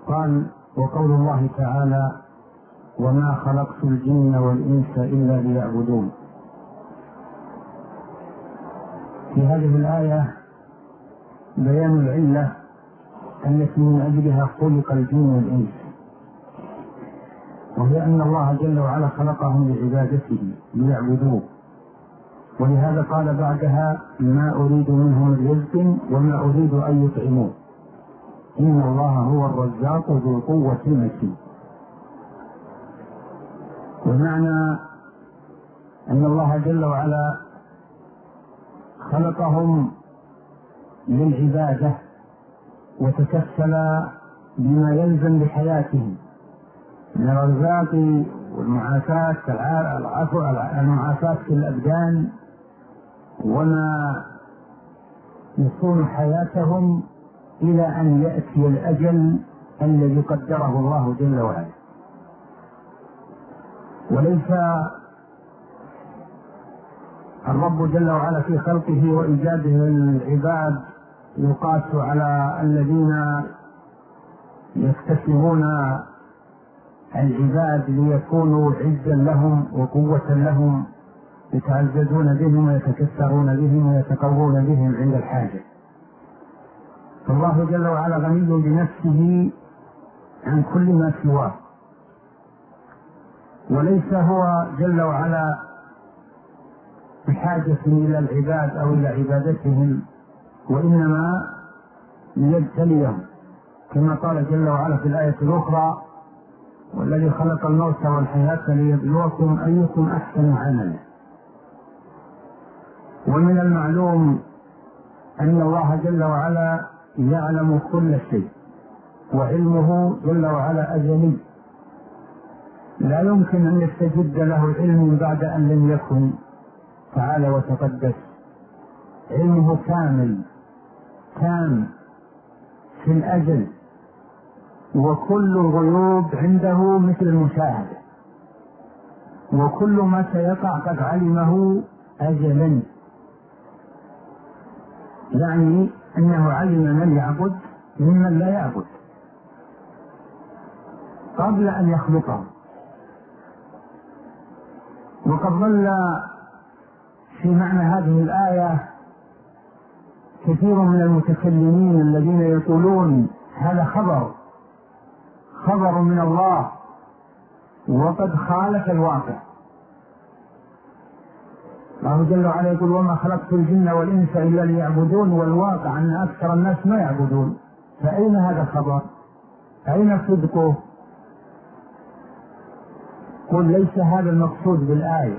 قال: وقول الله تعالى: وما خلقت الجن والإنس إلا ليعبدون. في هذه الآية بيان العلة التي من أجلها خلق الجن والإنس، وهي أن الله جل وعلا خلقهم لعبادته ليعبدوه، ولهذا قال بعدها: ما أريد منهم من رزق وما أريد أن يطعمون إن الله هو الرزاق ذو القوة المتين. ومعنى أن الله جل وعلا خلقهم للعبادة وتكفل بما يلزم بحياتهم من الرزاق والمعافاة المعافاة في الأبدان وما يصون حياتهم إلى أن يأتي الأجل الذي قدره الله جل وعلا. وليس الرب جل وعلا في خلقه وإيجاده العباد يقاس على الذين يكتسبون العباد ليكونوا عزا لهم وقوة لهم، يتعززون بهم ويتكسرون بهم ويتقوون بهم عند الحاجة. فالله جل وعلا غني بنفسه عن كل ما سواه، وليس هو جل وعلا بحاجة إلى العباد أو إلى عبادتهم، وإنما ليبتليهم، كما قال جل وعلا في الآية الأخرى: والذي خلق الموت والحياة ليبلوكم أيكم أحسن عملا. ومن المعلوم أن الله جل وعلا يعلم كل شيء، وعلمه جل وعلا أزلي، لا يمكن أن يستجد له علم بعد أن لم يكن تعالى وتقدس. علمه كامل تام في الأجل، وكل الغيوب عنده مثل المشاهدة، وكل ما سيقع قد علمه أجلا، يعني أنه علم من يعبد ممن لا يعبد قبل أن يخلقه. وقد ظل في معنى هذه الآية كثير من المتكلمين الذين يقولون هذا خبر من الله وقد خالف الواقع. الله جل وعلا يقول: وما خلقت الجن والإنس إلا ليعبدون، والواقع أن أكثر الناس ما يعبدون، فأين هذا الخبر؟ أين صدقه؟ قل ليس هذا المقصود بالآية.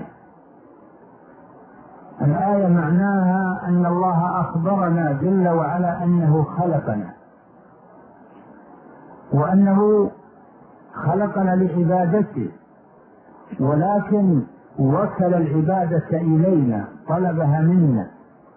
الآية معناها أن الله أخبرنا جل وعلا أنه خلقنا، وأنه خلقنا لعبادته، ولكن وكل العبادة إلينا، طلبها منا.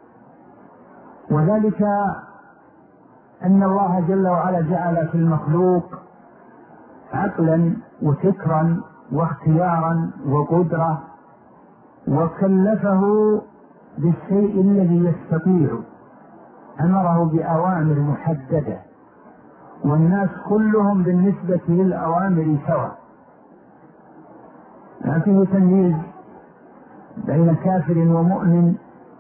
وذلك أن الله جل وعلا جعل في المخلوق عقلا وفكرا واختيارا وقدرة، وكلفه بالشيء الذي يستطيع، أمره بأوامر محددة، والناس كلهم بالنسبة للأوامر سواء، ما فيه تمييز بين كافر ومؤمن.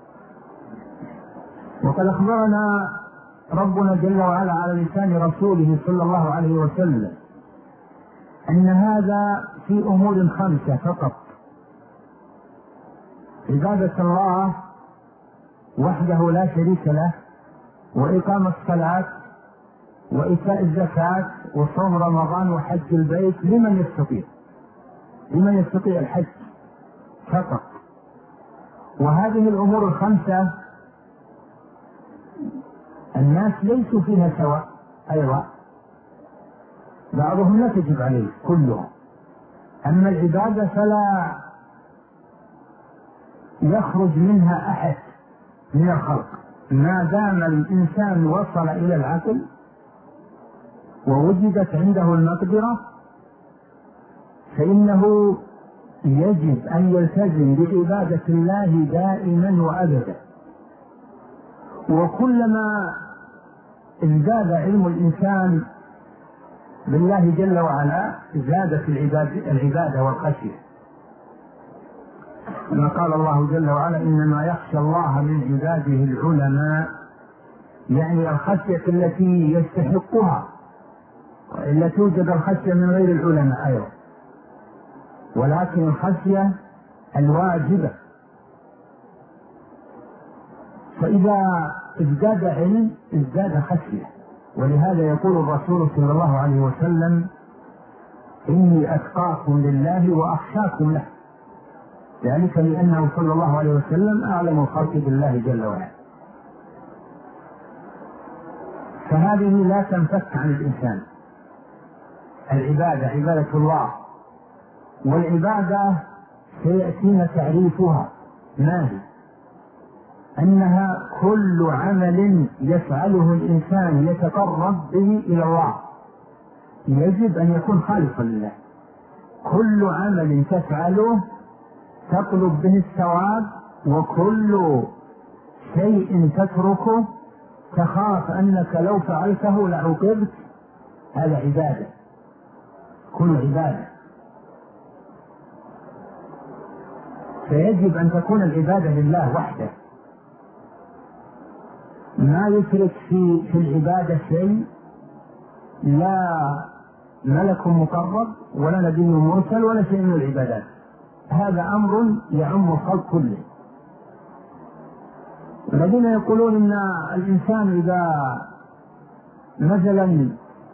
وقد أخبرنا ربنا جل وعلا على لسان رسوله صلى الله عليه وسلم أن هذا في أمور 5 فقط: عبادة الله وحده لا شريك له، وإقام الصلاة، وإيتاء الزكاة، وصوم رمضان، وحج البيت لمن يستطيع الحج فقط. وهذه الأمور 5 الناس ليسوا فيها سواء أيضا، بعضهم لا تجب عليه كلهم. أما العبادة فلا يخرج منها أحد من الخلق ما دام الإنسان وصل إلى العقل ووجدت عنده المقدرة، فإنه يجب أن يلتزم بعبادة الله دائما وأبدا. وكلما ازداد علم الإنسان بالله جل وعلا زادت العبادة والخشية، كما قال الله جل وعلا إنما يخشى الله من عباده العلماء، يعني الخشية التي يستحقها، وإلا توجد الخشية من غير العلماء أيضا، ولكن الخشية الواجبة. فإذا ازداد علم ازداد خشية، ولهذا يقول الرسول صلى الله عليه وسلم إني أتقاكم لله وأخشاكم له، ذلك لأنه صلى الله عليه وسلم أعلم الخلق بالله جل وعلا. فهذه لا تنفك عن الإنسان، العبادة عبادة الله، والعبادة سيأتينا تعريفها ما هي، أنها كل عمل يفعله الإنسان يتقرب به إلى الله يجب أن يكون خالصا لله. كل عمل تفعله تطلب به الثواب، وكل شيء تتركه تخاف أنك لو فعلته لعوقبت، هذا عبادة، كل عبادة. فيجب أن تكون العبادة لله وحده، ما يشرك في العبادة شيء، لا ملك مقرب ولا نبي مرسل ولا شيء من العبادات، هذا أمر يعم الخلق كله. الذين يقولون إن الإنسان إذا مثلا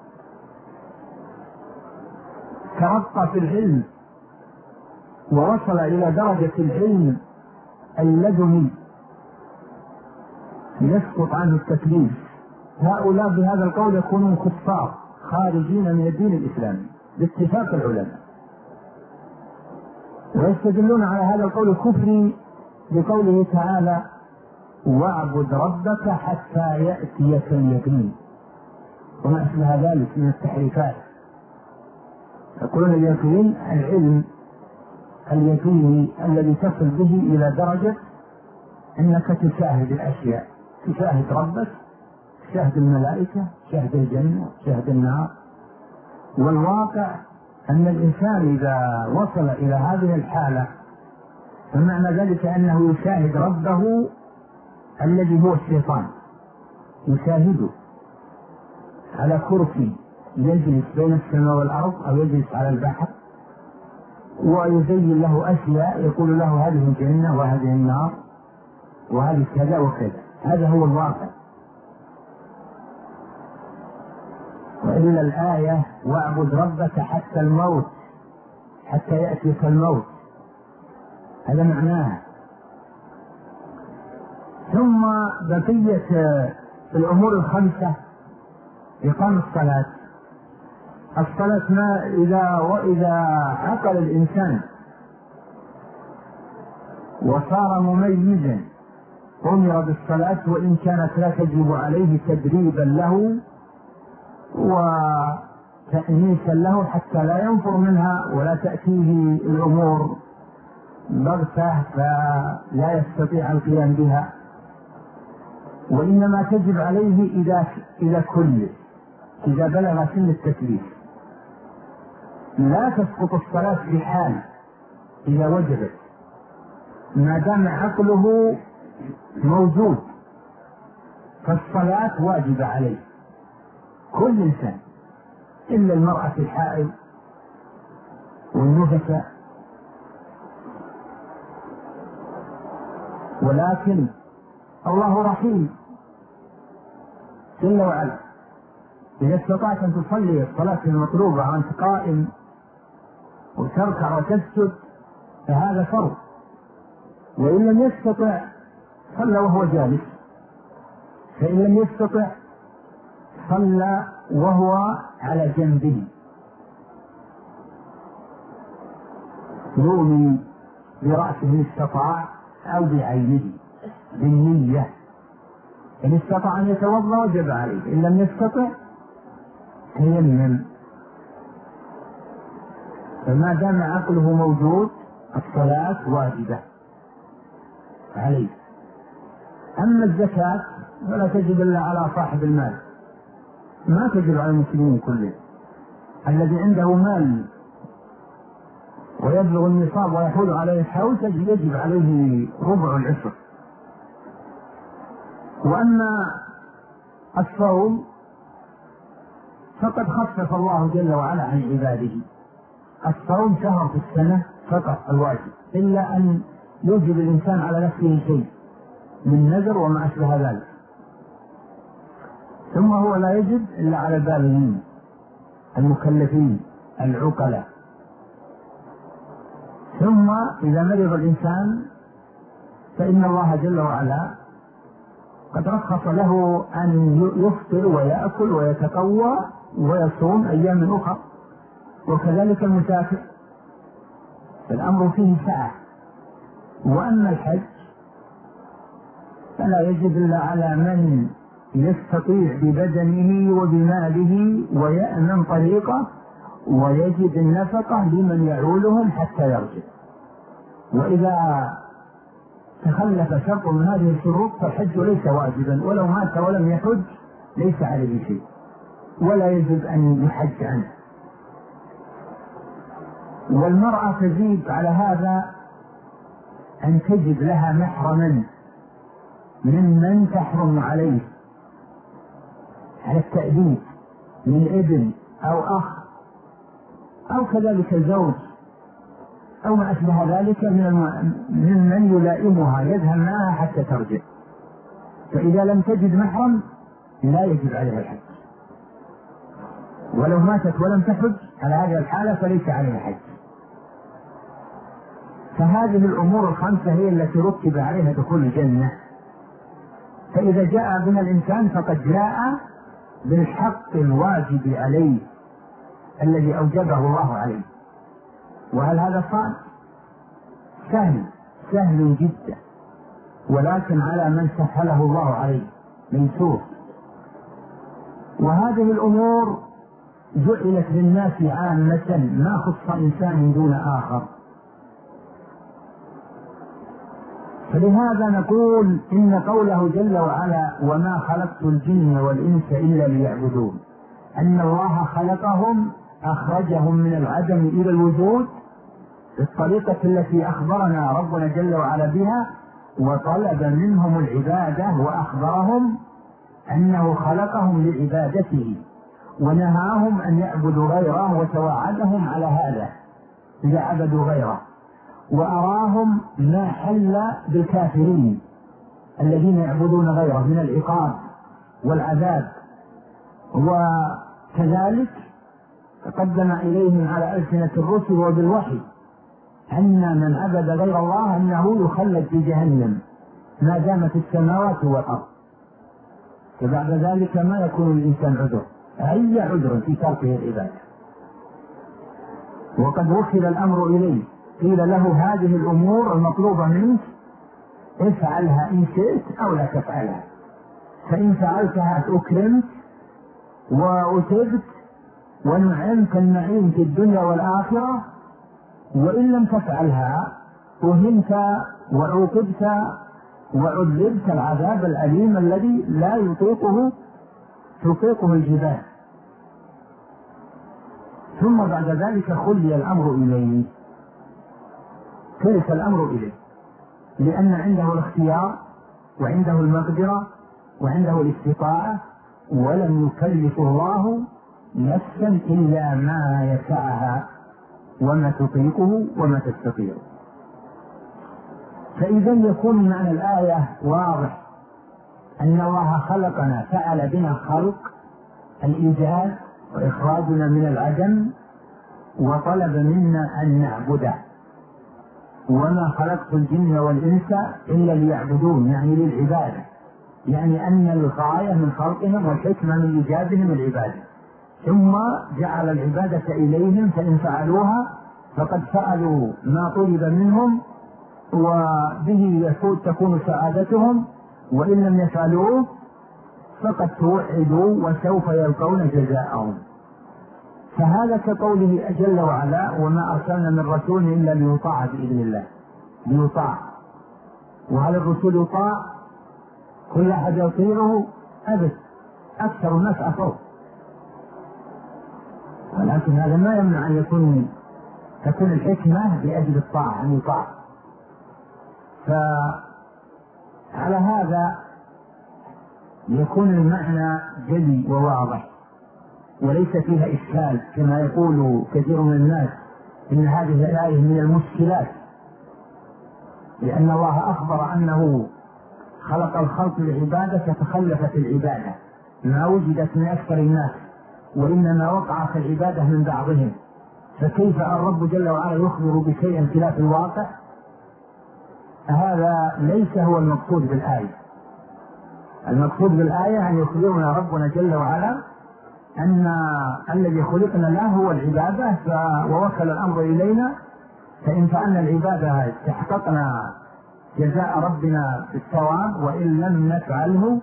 ترقى في العلم ووصل إلى درجة العلم اللدني يسقط عنه التكليف، هؤلاء بهذا القول يكونون كفار خارجين من الدين الإسلامي باتفاق العلماء، ويستدلون على هذا القول الكفري بقوله تعالى واعبد ربك حتى يأتيك اليقين، وما أشبه ذلك من التحريفات. يقولون اليقين العلم اليقيني الذي تصل به إلى درجة أنك تشاهد الأشياء، تشاهد ربك، تشاهد الملائكة، تشاهد الجنة، تشاهد النار. والواقع أن الإنسان إذا وصل إلى هذه الحالة فمعنى ذلك أنه يشاهد ربه الذي هو الشيطان، يشاهده على كرسي يجلس بين السماء والأرض أو يجلس على البحر، ويزين له أشياء يقول له هذه الجنة وهذه النار وهذه كذا وكذا. هذا هو الواقع. وإلا الآية واعبد ربك حتى الموت، حتى يأتيك الموت، هذا معناها. ثم بقية الأمور الخمسة إقام الصلاة. الصلاة ما إذا عقل الإنسان وصار مميزا أمر بالصلاة، وإن كانت لا تجب عليه تدريبا له وتأنيسا له حتى لا ينفر منها ولا تأتيه الأمور بغتة فلا يستطيع القيام بها، وإنما تجب عليه إذا كل إذا بلغ سن التكليف. لا تسقط الصلاة بحال إذا وجبت، ما دام عقله موجود فالصلاة واجبة عليه كل إنسان إلا المرأة الحائض والنفساء. ولكن الله رحيم جل وعلا، إذا استطعت أن تصلي الصلاة المطلوبة وأنت قائم وتركع وتسجد فهذا فرض، وإن لم يستطع صلى وهو جالس، فإن لم يستطع صلى وهو على جنبه يومي برأسه إن استطاع أو بعينه بالنية. إن استطاع أن يتوضأ وجب عليه، إن لم يستطع تيمم. فما دام عقله موجود الصلاة واجبة عليه. أما الزكاة فلا تجب إلا على صاحب المال، ما تجب على المسلمين كلهم، الذي عنده مال ويبلغ النصاب ويحول عليه الحول يجب عليه ربع العشر. وأما الصوم فقد خفف الله جل وعلا عن عباده. الصوم شهر في السنة فقط الواجب، إلا أن يوجب الإنسان على نفسه شيء من نذر وما أشبه ذلك، ثم هو لا يجب إلا على البالغين المكلفين العقلاء. ثم إذا مرض الإنسان فإن الله جل وعلا قد رخص له أن يفطر ويأكل ويتقوى ويصوم أيام أخرى، وكذلك المسافر، فالأمر فيه سعة. وأما الحج فلا يجب إلا على من يستطيع ببدنه وبماله ويأمن طريقه ويجد النفقة لمن يعولهم حتى يرجع. وإذا تخلف شرط من هذه الشروط فالحج ليس واجبا، ولو مات ولم يحج ليس عليه شيء ولا يجب أن يحج عنه. والمرأة تزيد على هذا أن تجد لها محرما ممن تحرم عليه على التأديب من ابن أو أخ أو كذلك زوج أو ما أشبه ذلك ممن يلائمها يذهب معها حتى ترجع. فإذا لم تجد محرم لا يجب عليها الحج، ولو ماتت ولم تحج على هذه الحالة فليس عليها حج. فهذه الأمور الخمسة هي التي رتب عليها دخول الجنة. فإذا جاء بها الإنسان فقد جاء بالحق الواجب عليه الذي أوجبه الله عليه. وهل هذا صعب؟ سهل جدا، ولكن على من سهله الله عليه ميسور. وهذه الأمور جعلت للناس عامة، ما خص إنسان دون آخر. فلهذا نقول إن قوله جل وعلا وما خلقت الجن والإنس إلا ليعبدون، أن الله خلقهم أخرجهم من العدم إلى الوجود بالطريقة التي أخبرنا ربنا جل وعلا بها، وطلب منهم العبادة وأخبرهم أنه خلقهم لعبادته ونهاهم أن يعبدوا غيره وتوعدهم على هذا إذا عبدوا غيره، وأراهم ما حل بالكافرين الذين يعبدون غيره من العقاب والعذاب. وكذلك تقدم إليهم على ألسنة الرسل وبالوحي أن من عبد غير الله أنه يخلد في جهنم ما دامت السماوات والأرض. فبعد ذلك ما يكون الإنسان عذر، أي عذر في تركه العبادة. وقد وصل الأمر إليه، قيل له هذه الأمور المطلوبة منك افعلها إن شئت أو لا تفعلها، فإن فعلتها أكرمت وأتبت ونعمت النعيم في الدنيا والآخرة، وإن لم تفعلها أهنت وعوقبت وعذبت العذاب الأليم الذي لا تطيقه الجبال. ثم بعد ذلك خلي الأمر إليه، كيف الأمر إليه؟ لأن عنده الاختيار وعنده المقدرة وعنده الاستطاعة، ولم يكلف الله نفسا إلا ما يسعها وما تطيقه وما تستطيع. فإذا يكون معنى الآية واضح أن الله خلقنا، فعل بنا خلق الإيجاد وإخراجنا من العدم، وطلب منا أن نعبده. وما خلقت الجن والإنس إلا ليعبدون، يعني للعبادة، يعني أن الغاية من خلقهم والحكمة من إيجادهم العبادة. ثم جعل العبادة إليهم، فإن فعلوها فقد فعلوا ما طلب منهم وبه تكون سعادتهم، وإن لم يفعلوه فقد توعدوا وسوف يلقون جزاءهم. فهذا كقوله جل وعلا وما أرسلنا من رسول إلا ليطاع بإذن الله، ليطاع. وهل الرسول يطاع؟ كل أحد يطيعه؟ أبد، أكثر الناس عصوه. ولكن هذا ما يمنع أن تكون الحكمة لأجل الطاعة أن يطاع. فعلى هذا يكون المعنى جلي وواضح وليس فيها إشكال كما يقول كثير من الناس إن هذه الآية من المشكلات، لأن الله أخبر أنه خلق الخلق للعبادة فتخلفت العبادة ما وجدت من أكثر الناس، وإنما وقعت العبادة من بعضهم، فكيف الرب جل وعلا يخبر بشيء خلاف الواقع؟ هذا ليس هو المقصود بالآية. المقصود بالآية أن يخبرنا ربنا جل وعلا أن الذي خلقنا له هو العبادة، ووصل الأمر إلينا، فإن فعلنا العبادة استحققنا جزاء ربنا بالثواب، وإن لم نفعله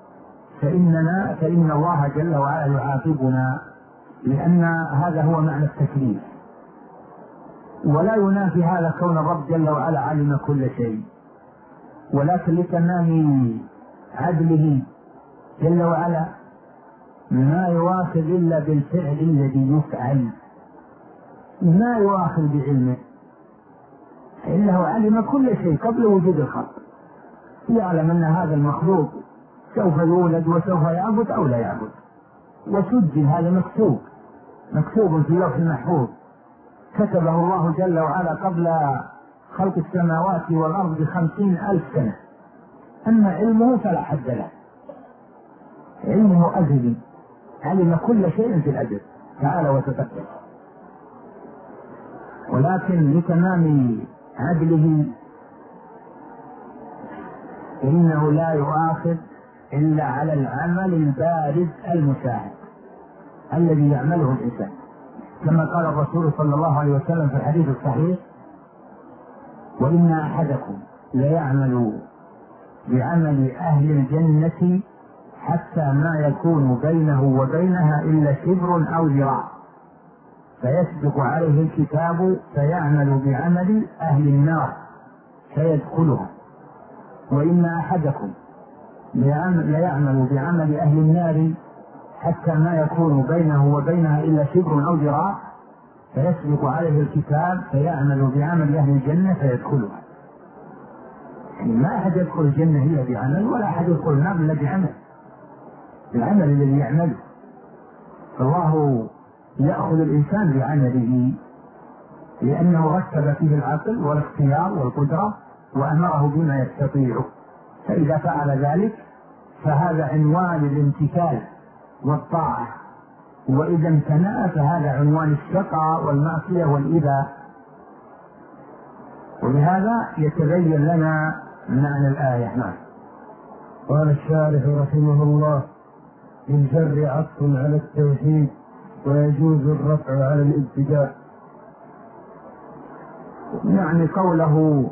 فإن الله جل وعلا يعاقبنا، لأن هذا هو معنى التكليف. ولا ينافي هذا كون الرب جل وعلا علم كل شيء، ولكن لتمام عدله جل وعلا ما يواخذ إلا بالفعل الذي يفعل، ما يواخذ بعلمه، إنه علم كل شيء قبل وجود الخلق، يعلم أن هذا المخلوق سوف يولد وسوف يعبد أو لا يعبد، وسجل هذا مكتوب في اللوح المحفوظ، كتبه الله جل وعلا قبل خلق السماوات والأرض ب50,000 سنة. أما علمه فلا حد له، علمه أزلي، علم كل شيء في الأزل تعالى وتقدس، ولكن لتمام عدله إنه لا يؤاخذ إلا على العمل البارز المشاهد الذي يعمله الإنسان، كما قال الرسول صلى الله عليه وسلم في الحديث الصحيح: وإن أحدكم ليعمل بعمل أهل الجنة حتى ما يكون بينه وبينها إلا شبر أو ذراع، فيسبق عليه الكتاب فيعمل بعمل أهل النار فيدخلها، وإن أحدكم ليعمل بعمل أهل النار حتى ما يكون بينه وبينها إلا شبر أو ذراع، فيسبق عليه الكتاب فيعمل بعمل أهل الجنة فيدخلها. يعني ما أحد يدخل الجنة إلا بعمل، ولا أحد يدخل النار إلا بالعمل الذي يعمله. فالله يأخذ الإنسان بعمله لأنه رتب فيه العقل والاختيار والقدرة وأمره بما يستطيع، فإذا فعل ذلك فهذا عنوان الامتثال والطاعة، وإذا امتنع فهذا عنوان الشقاء والمعصية والإيذاء. ولهذا يتبين لنا معنى الآية. نعم. قال الشارح رحمه الله: للجر عطف على التوحيد ويجوز الرفع على الابتداء. يعني قوله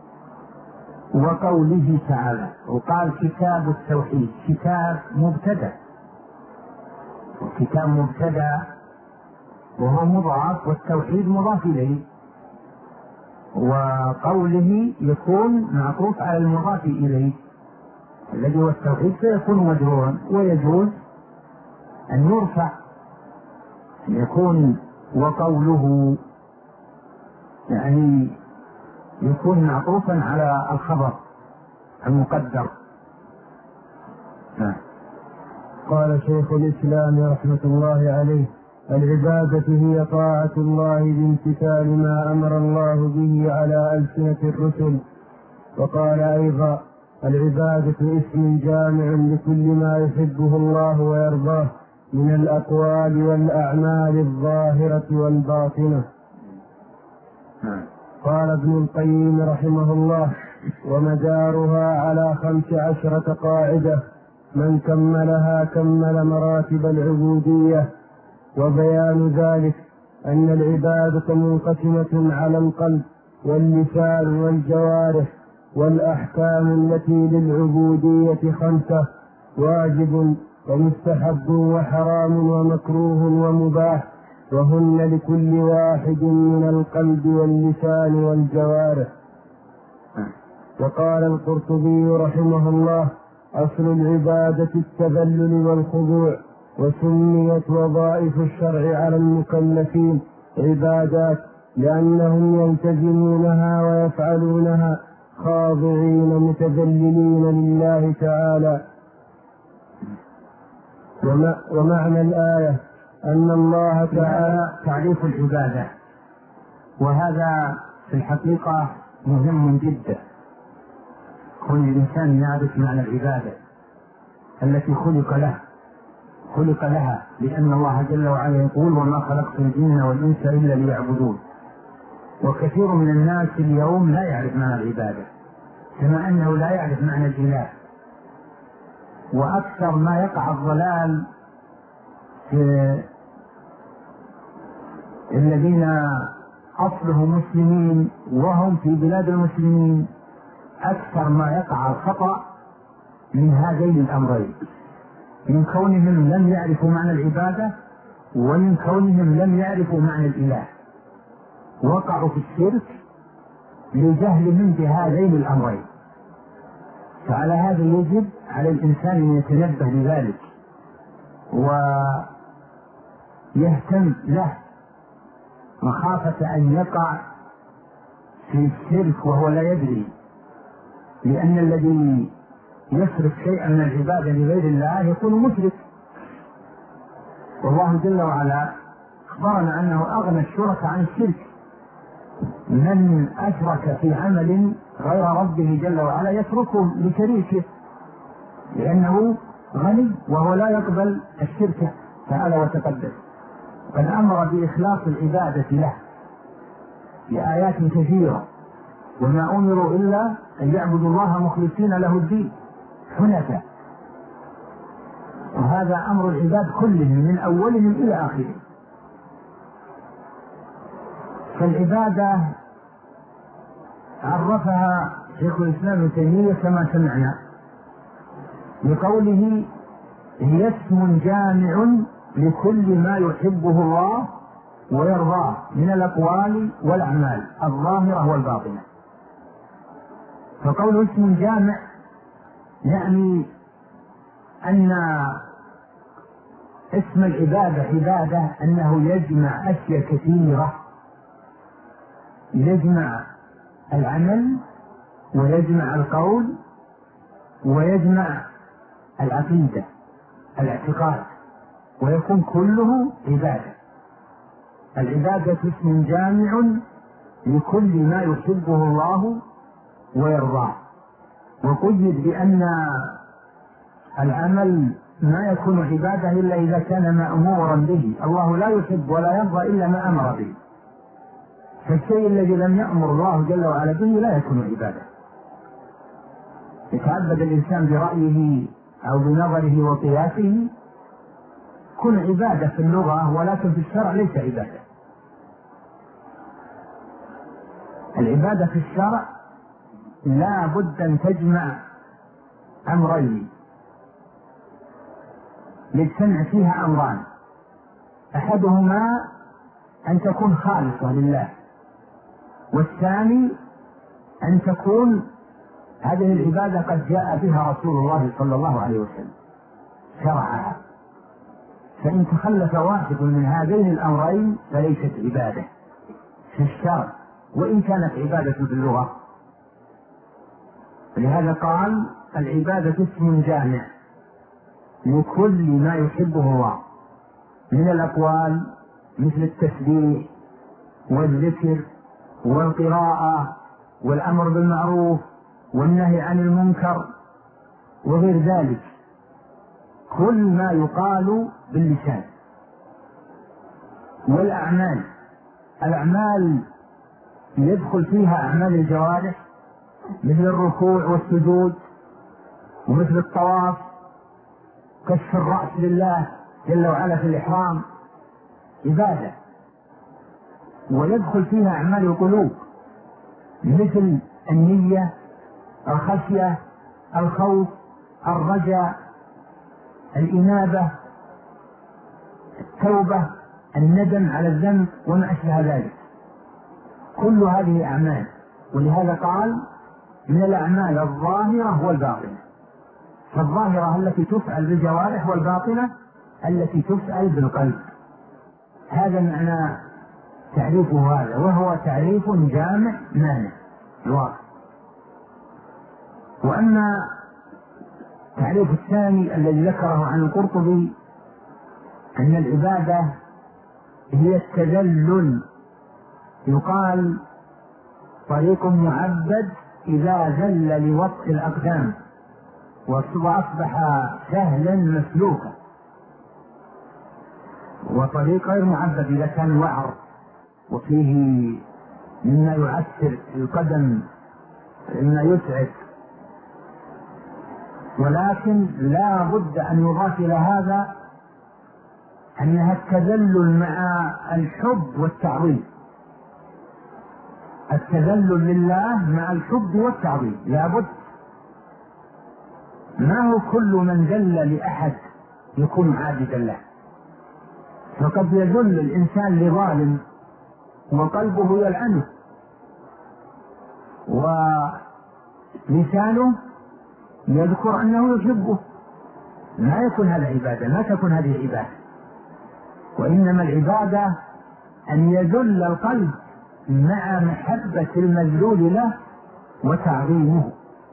وقوله تعالى، وقال كتاب التوحيد، كتاب مبتدأ، وكتاب مبتدأ وهو مضاف والتوحيد مضاف إليه، وقوله يكون معطوف على المضاف إليه الذي هو التوحيد فيكون مجرورا، ويجوز أن يرفع، أن يكون وقوله يعني يكون معطوفا على الخبر المقدر. قال شيخ الإسلام رحمة الله عليه: العبادة هي طاعة الله بامتثال ما أمر الله به على ألسنة الرسل. وقال أيضا: العبادة اسم جامع لكل ما يحبه الله ويرضاه من الأقوال والأعمال الظاهرة والباطنة. قال ابن القيم رحمه الله: ومدارها على 15 قاعدة، من كملها كمل مراتب العبودية. وبيان ذلك أن العبادة منقسمة على القلب واللسان والجوارح، والأحكام التي للعبودية 5: واجب ومستحب وحرام ومكروه ومباح، وهن لكل واحد من القلب واللسان والجوارح. وقال القرطبي رحمه الله: أصل العبادة التذلل والخضوع، وسميت وظائف الشرع على المكلفين عبادات لأنهم يلتزمونها ويفعلونها خاضعين متذللين لله تعالى. ومعنى الآية أن الله تعالى تعريف العبادة، وهذا في الحقيقة مهم جدا. كل الإنسان يعرف معنى العبادة التي خلق لها، لأن الله جل وعلا يقول: وما خلقت الجن والإنس إلا ليعبدون. وكثير من الناس اليوم لا يعرف معنى العبادة، كما أنه لا يعرف معنى الإله. وأكثر ما يقع الضلال في الذين أصلهم مسلمين وهم في بلاد المسلمين، أكثر ما يقع الخطأ من هذين الأمرين، من كونهم لم يعرفوا معنى العبادة ومن كونهم لم يعرفوا معنى الإله. وقعوا في الشرك لجهلهم بهذين الأمرين. فعلى هذا يجب على الإنسان أن يتنبه لذلك ويهتم له، مخافة أن يقع في الشرك وهو لا يدري، لأن الذي يصرف شيئا من العبادة لغير الله يكون مشرك. والله جل وعلا أخبرنا أنه أغنى الشرك عن الشرك. من أشرك في عمل غير ربه جل وعلا يتركه لشريكه، لأنه غني وهو لا يقبل الشرك تعالى وتقدس. قد أمر بإخلاص العبادة له بآيات كثيرة: وما أمروا إلا أن يعبدوا الله مخلصين له الدين حنفاء. وهذا أمر العباد كلهم من أولهم إلى آخرهم. فالعبادة عرفها شيخ الإسلام ابن تيمية كما سمعنا بقوله: هي اسم جامع لكل ما يحبه الله ويرضاه من الأقوال والأعمال الظاهرة والباطنة. فقوله اسم جامع يعني أن اسم العبادة عبادة، أنه يجمع أشياء كثيرة، يجمع العمل ويجمع القول ويجمع العقيدة الاعتقاد، ويكون كله عبادة. العبادة اسم جامع لكل ما يحبه الله ويرضاه. وقيد بأن العمل ما يكون عبادة إلا إذا كان مأمورا به. الله لا يحب ولا يرضى إلا ما أمر به، فالشيء الذي لم يأمر الله جل وعلا به لا يكون عبادة. يتعبد الإنسان برأيه أو بنظره وقياسه كن عبادة في اللغة، ولكن في الشرع ليس عبادة. العبادة في الشرع لا بد أن تجمع أمرين، يجتمع فيها أمران: أحدهما أن تكون خالصة لله، والثاني أن تكون هذه العبادة قد جاء بها رسول الله صلى الله عليه وسلم شرعها. فإن تخلف واحد من هذين الأمرين فليست عبادة في الشرع، وإن كانت عبادة في اللغة. لهذا قال: العبادة اسم جامع لكل ما يحبه الله من الأقوال مثل التسبيح والذكر والقراءة والأمر بالمعروف والنهي عن المنكر وغير ذلك، كل ما يقال باللسان. والأعمال، الأعمال يدخل فيها أعمال الجوارح مثل الركوع والسجود ومثل الطواف، كشف الرأس لله جل وعلا في الإحرام عبادة. ويدخل فيها أعمال القلوب مثل النية، الخشية، الخوف، الرجاء، الإنابة، التوبة، الندم على الذنب وما أشبه ذلك، كل هذه أعمال. ولهذا قال: من الأعمال الظاهرة والباطنة. فالظاهرة التي تفعل بالجوارح، والباطنة التي تسأل بالقلب. هذا معنى تعريفه هذا، وهو تعريف جامع مانع الواقع. وأما التعريف الثاني الذي ذكره عن القرطبي أن العبادة هي التذلل، يقال طريق معبد إذا ذل لوطء الأقدام وأصبح سهلا مسلوكا، وطريق غير معبد إذا كان وعر وفيه مما يعسر القدم مما يتعب. ولكن لا بد أن يضاف إلى هذا أنها التذلل مع الحب والتعظيم، التذلل لله مع الحب والتعظيم لا بد. ما هو كل من ذل لأحد يكون عابدا له، فقد يذل الإنسان لظالم وقلبه يلعنه ولسانه يذكر أنه يحبه، ما يكون هذا عبادة، ما تكون هذه عبادة. وإنما العبادة أن يذل القلب مع محبة المذلول له وتعظيمه،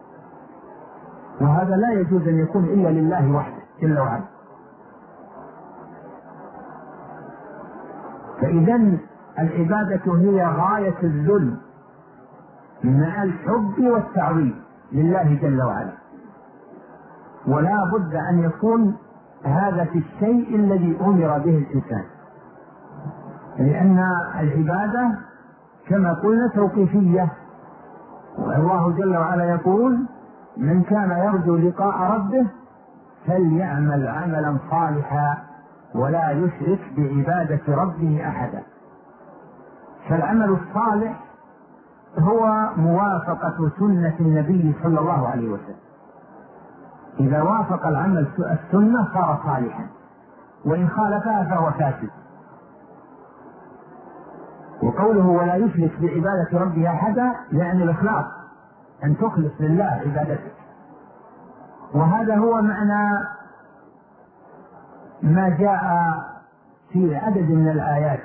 وهذا لا يجوز أن يكون إلا لله وحده جل وعلا. فإذن العبادة هي غاية الذل مع الحب والتعظيم لله جل وعلا، ولا بد أن يكون هذا في الشيء الذي أمر به الإنسان، لأن العبادة كما قلنا توقيفية. والله جل وعلا يقول: من كان يرجو لقاء ربه فليعمل عملا صالحا ولا يشرك بعبادة ربه أحدا. فالعمل الصالح هو موافقة سنة النبي صلى الله عليه وسلم، إذا وافق العمل السنة صار صالحا، وإن خالفها فهو فاسد. وقوله ولا يشرك بعبادة ربه أحدا يعني الإخلاص، أن تخلص لله عبادتك. وهذا هو معنى ما جاء في عدد من الآيات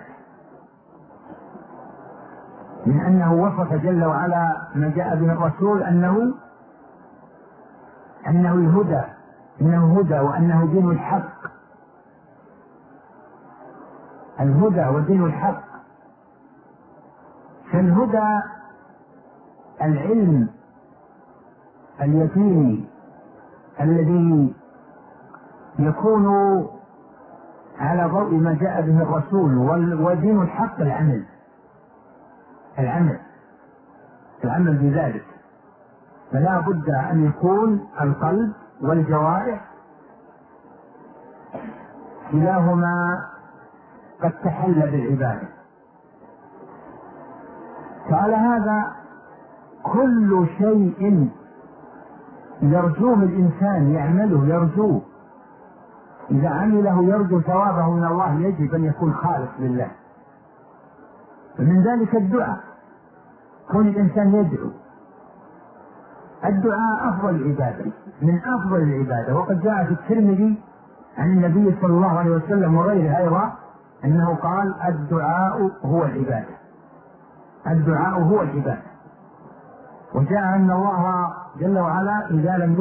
من أنه وصف جل وعلا ما جاء به الرسول أنه الهدى، إنه هدى وأنه دين الحق، الهدى ودين الحق. فالهدى العلم اليقيني الذي يكون على ضوء ما جاء به الرسول، ودين الحق العمل بذلك. فلا بد أن يكون القلب والجوارح كلاهما قد تحل بالعبادة. فعلى هذا كل شيء يرجوه الإنسان يعمله يرجوه، إذا عمله يرجو ثوابه من الله يجب أن يكون خالص لله. ومن ذلك الدعاء، كون الإنسان يدعو، الدعاء أفضل العبادة من أفضل العبادة. وقد جاء في الترمذي عن النبي صلى الله عليه وسلم وغيره أيضا أنه قال: الدعاء هو العبادة، الدعاء هو العبادة. وجاء أن الله جل وعلا إذا لم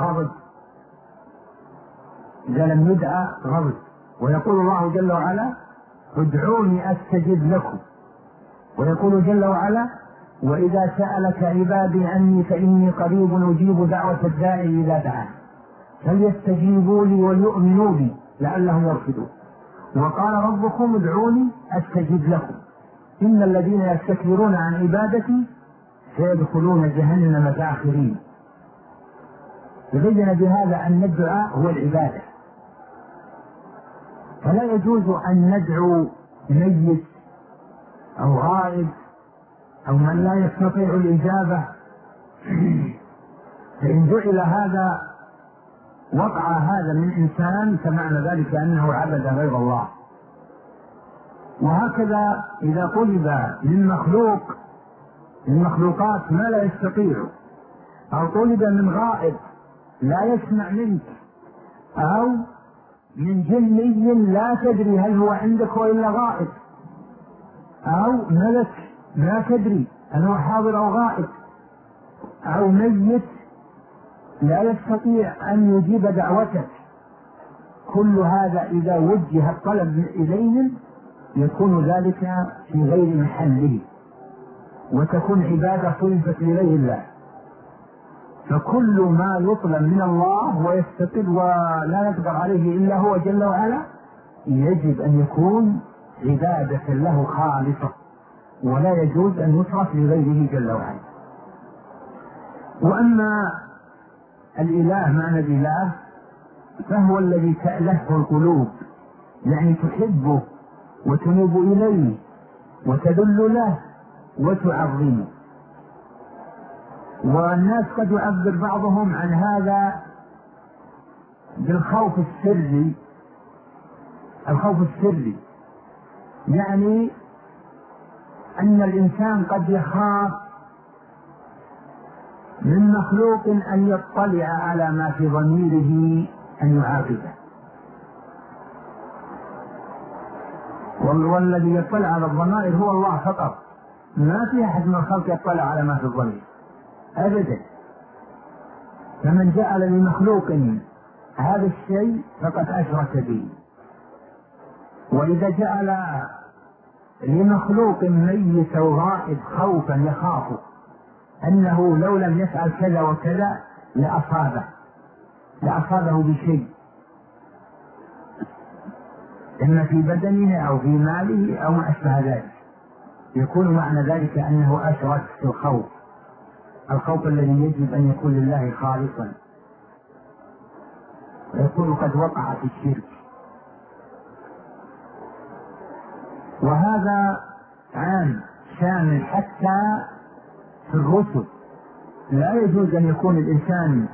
يدعى غضب، ويقول الله جل وعلا: ادعوني أستجب لكم. ويقول جل وعلا: وإذا سألك عبادي عني فإني قريب أجيب دعوة الداعي إذا دعان فليستجيبوا لي وليؤمنوا بي لعلهم يرشدون. وقال ربكم ادعوني أستجب لكم إن الذين يستكبرون عن عبادتي سيدخلون جهنم داخرين. يبين بهذا أن الدعاء هو العبادة، فلا يجوز أن ندعو ميت أو غائب أو من لا يستطيع الإجابة، فإن جعل هذا وقع هذا من إنسان فمعنى ذلك أنه عبد غير الله. وهكذا إذا طلب من مخلوق من مخلوقات ما لا يستطيع، أو طلب من غائب لا يسمع منك، أو من جني لا تدري هل هو عندك وإلا غائب، أو ملك لا تدري هل هو حاضر أو غائب، أو ميت لا يستطيع أن يجيب دعوتك. كل هذا إذا وجه الطلب إليهم يكون ذلك في غير محله، وتكون عبادة صرفت لغير الله. فكل ما يطلب من الله ويستقل ولا يقدر عليه إلا هو جل وعلا يجب أن يكون عبادة له خالصة، ولا يجوز أن يصرف لغيره جل وعلا. وأما الإله معنى الإله فهو الذي تألهه القلوب، يعني تحبه وتنوب إليه وتدل له وتعظمه. والناس قد يعبر بعضهم عن هذا بالخوف السري. الخوف السري يعني أن الإنسان قد يخاف من مخلوق أن يطلع على ما في ضميره أن يعاقبه، والذي يطلع على الضمائر هو الله فقط، ما في أحد من الخلق يطلع على ما في الضمير أبدا. فمن جعل لمخلوق هذا الشيء فقد أشرك به. وإذا جعل لمخلوق ميت أو غائب خوفا يخاف أنه لو لم يفعل كذا وكذا لأصابه بشيء إما في بدنه أو في ماله أو ما أشبه ذلك، يكون معنى ذلك أنه أشرك في الخوف الذي يجب أن يكون لله خالصا، ويكون قد وقع في الشرك. وهذا عام شامل حتى في الرسل. لا يجوز أن يكون الإنسان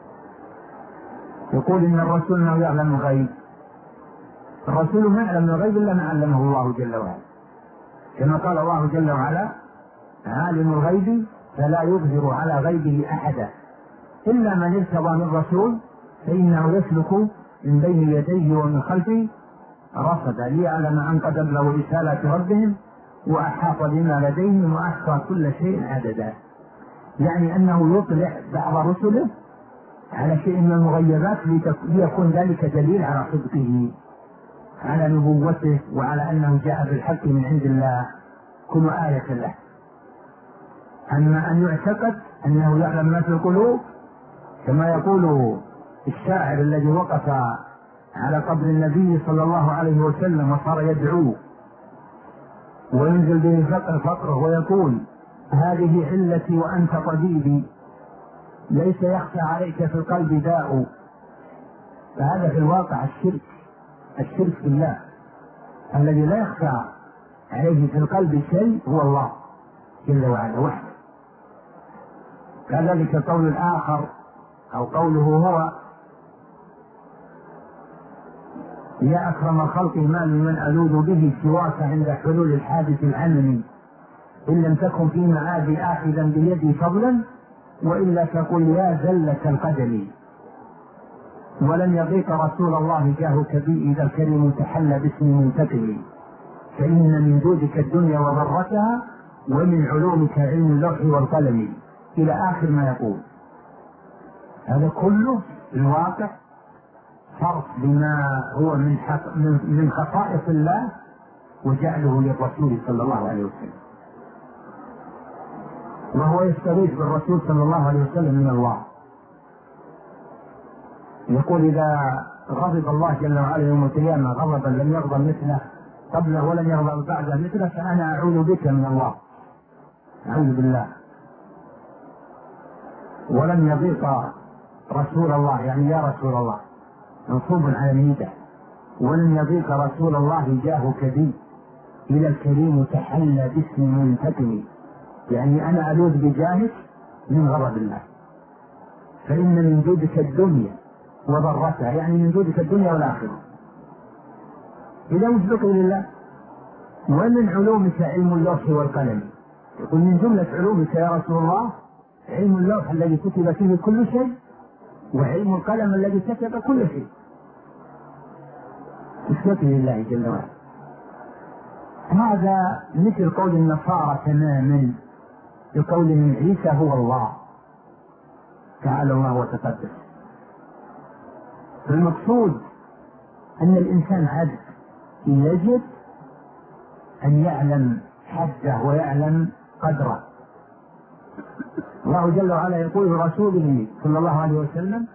يقول إن الرسول ما يعلم الغيب. الرسول ما يعلم الغيب إلا ما علمه الله جل وعلا، كما قال الله جل وعلا: عالم الغيب فلا يظهر على غيبه أحدا إلا من ارتضى من رسول فإنه يسلك من بين يديه ومن خلفه رصدا ليعلم أن قد أبلغوا رسالات ربهم وأحاط بما لديهم وأحصى كل شيء عددا. يعني أنه يطلع بعض رسله على شيء من المغيبات ليكون ذلك دليل على صدقه، على نبوته، وعلى أنه جاء بالحق من عند الله، كل آية له. أما أن يعتقد أنه يعلم ما في القلوب كما يقول الشاعر الذي وقف على قبر النبي صلى الله عليه وسلم وصار يدعوه وينزل به فقره ويقول: هذه علتي وأنت طبيبي، ليس يخفى عليك في القلب داء. فهذا في الواقع الشرك بالله. الذي لا يخفى عليه في القلب شيء هو الله جل وعلا وحده. كذلك قول الآخر أو قوله هو: يا أكرم الخلق ما من ألوذ به سواك عند حلول الحادث العلمي، إن لم تكن في معادي آخذا بيدي فضلا وإلا تقول يا زلة القدم. ولن يضيق رسول الله جاهك بي إذا الكريم تحلى باسم منتقم، فإن من جودك الدنيا وضرتها ومن علومك علم اللوح والقلم، إلى آخر ما يقول. هذا كله الواقع صرف بما هو من خصائص الله وجعله للرسول صلى الله عليه وسلم، وهو يستغيث بالرسول صلى الله عليه وسلم من الله. يقول: إذا غضب الله جل وعلا يوم القيامة غضبا لم يغضب مثله قبله ولم يغضب بعده مثله فأنا أعوذ بك من الله، أعوذ بالله. ولم يضيق رسول الله، يعني يا رسول الله منصوب على الندى، ولم يضيق رسول الله جاهك بي إلى الكريم تحلى باسم منتقم، يعني أنا ألوذ بجاهك من غضب الله. فإن من جودك الدنيا وضرتها، يعني من جودك الدنيا والآخرة. إذا وش بقي لله؟ ومن علومك علم اللوح والقلم. يقول: من جملة علومك يا رسول الله علم اللوح الذي كتب فيه كل شيء، وعلم القلم الذي كتب كل شيء. نسبته لله جل وعلا. هذا مثل قول النصارى تماما بقولهم عيسى هو الله تعالى الله وتقدس. المقصود أن الإنسان عبد يجب أن يعلم حده ويعلم قدره. الله جل وعلا يقول لرسوله صلى الله عليه وسلم: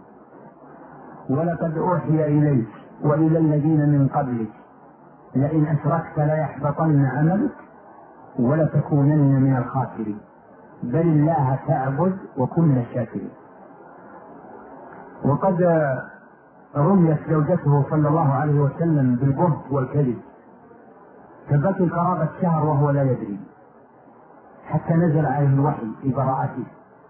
ولقد أوحي إليك وإلى الذين من قبلك لئن أشركت ليحبطن عملك ولتكونن من الخاسرين بل الله تعبد وكن من الشاكرين. وقد رميت زوجته صلى الله عليه وسلم بالبهت والكذب، فبقي قرابة شهر وهو لا يدري، حتى نزل عليه الوحي في براءته.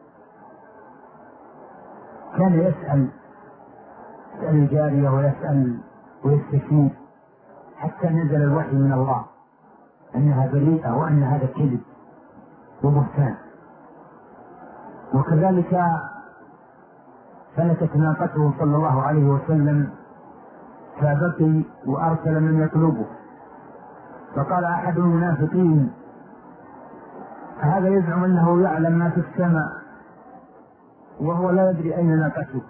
كان يسأل الجارية ويسأل ويستشير حتى نزل الوحي من الله أنها بريئة وأن هذا كذب وبهتان. وكذلك فلتت ناقته صلى الله عليه وسلم فبكي وأرسل من يطلبه، فقال أحد المنافقين: هذا يزعم أنه يعلم ما في السماء وهو لا يدري أين ناقته.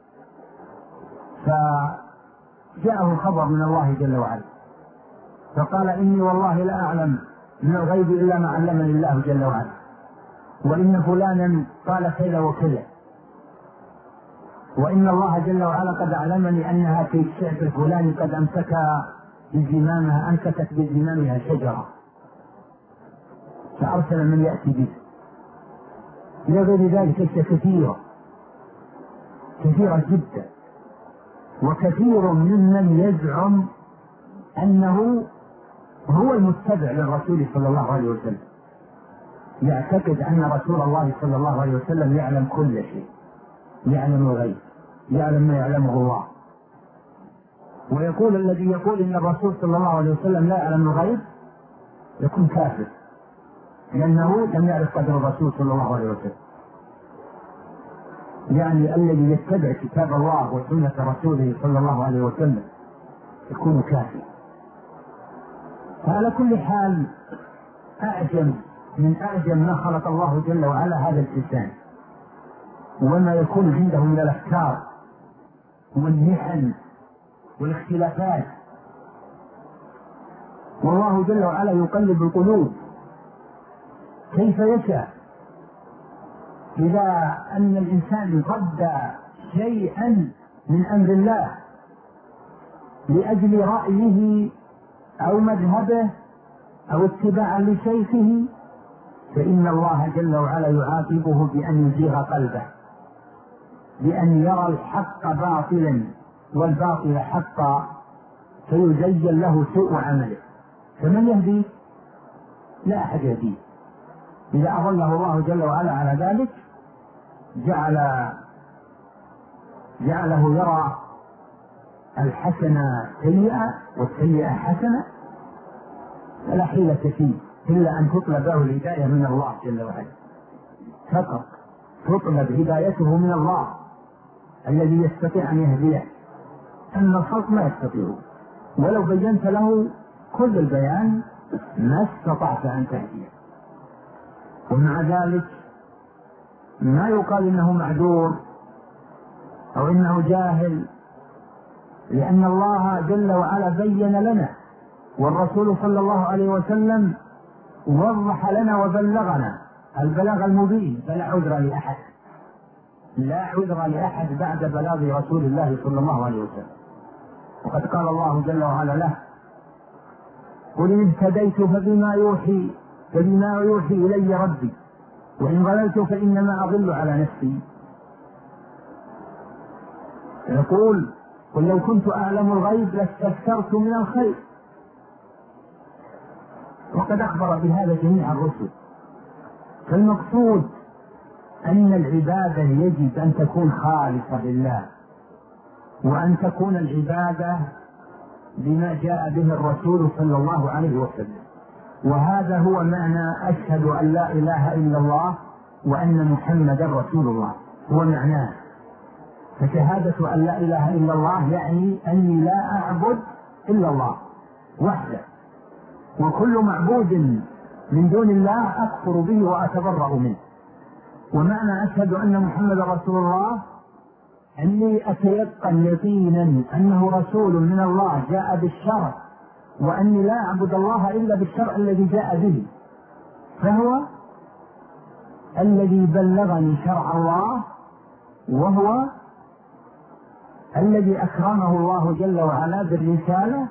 فجاءه خبر من الله جل وعلا فقال: إني والله لا أعلم من الغيب إلا ما علمني الله جل وعلا، وإن فلانا قال كذا وكذا، وإن الله جل وعلا قد علمني أنها في الشعب الفلاني قد أمسكت بزمامها شجرة، فأرسل من يأتي به. إلى غير ذلك أشياء كثيرة جدا. وكثير ممن يزعم أنه هو المتبع للرسول صلى الله عليه وسلم يعتقد أن رسول الله صلى الله عليه وسلم يعلم كل شيء، يعلم الغيب، يعلم ما يعلمه الله. ويقول الذي يقول إن الرسول صلى الله عليه وسلم لا يعلم الغيب يكون كافر، لأنه لم يعرف قدر الرسول صلى الله عليه وسلم. يعني الذي يتبع كتاب الله وسنة رسوله صلى الله عليه وسلم يكون كافر. فعلى كل حال من أعجم ما خلق الله جل وعلا هذا الإنسان، وما يكون عنده من الأفكار والمحن والاختلافات. والله جل وعلا يقلب القلوب كيف يشاء. إذا أن الإنسان رد شيئا من أمر الله لأجل رأيه أو مذهبه أو اتباعا لشيخه، فإن الله جل وعلا يعاقبه بأن يزيغ قلبه، بأن يرى الحق باطلا والباطل حقا، فيزين له سوء عمله. فمن يهدي؟ لا أحد يهديه. إذا أضله الله جل وعلا على ذلك جعله يرى الحسنة سيئة والسيئة حسنة، فلا حيلة فيه إلا أن تطلب له الهداية من الله جل وعلا فقط. تطلب هدايته من الله الذي يستطيع أن يهديه، أما الخلق ما يستطيع، ولو بينت له كل البيان ما استطعت أن تهديه. ومع ذلك ما يقال إنه معذور أو إنه جاهل، لأن الله جل وعلا بين لنا، والرسول صلى الله عليه وسلم وضح لنا وبلغنا البلاغ المبين، فلا عذر لأحد، لا عذر لأحد بعد بلاغ رسول الله صلى الله عليه وسلم. وقد قال الله جل وعلا له: قل إن اهتديت فبما يوحي إلي ربي، وإن ضللت فإنما أضل على نفسي. يقول: قل لو كنت أعلم الغيب لاستكثرت من الخير. وقد أخبر بهذا جميع الرسل. فالمقصود أن العبادة يجب أن تكون خالصة لله، وأن تكون العبادة بما جاء به الرسول صلى الله عليه وسلم. وهذا هو معنى أشهد أن لا إله إلا الله وأن محمدا رسول الله، هو معناه. فشهادة أن لا إله إلا الله يعني أني لا أعبد إلا الله وحده، وكل معبود من دون الله أكفر به وأتبرأ منه. ومعنى أشهد أن محمد رسول الله أني أتيقن يقينا أنه رسول من الله جاء بالشرع، وأني لا أعبد الله إلا بالشرع الذي جاء به، فهو الذي بلغني شرع الله، وهو الذي أكرمه الله جل وعلا بالرسالة،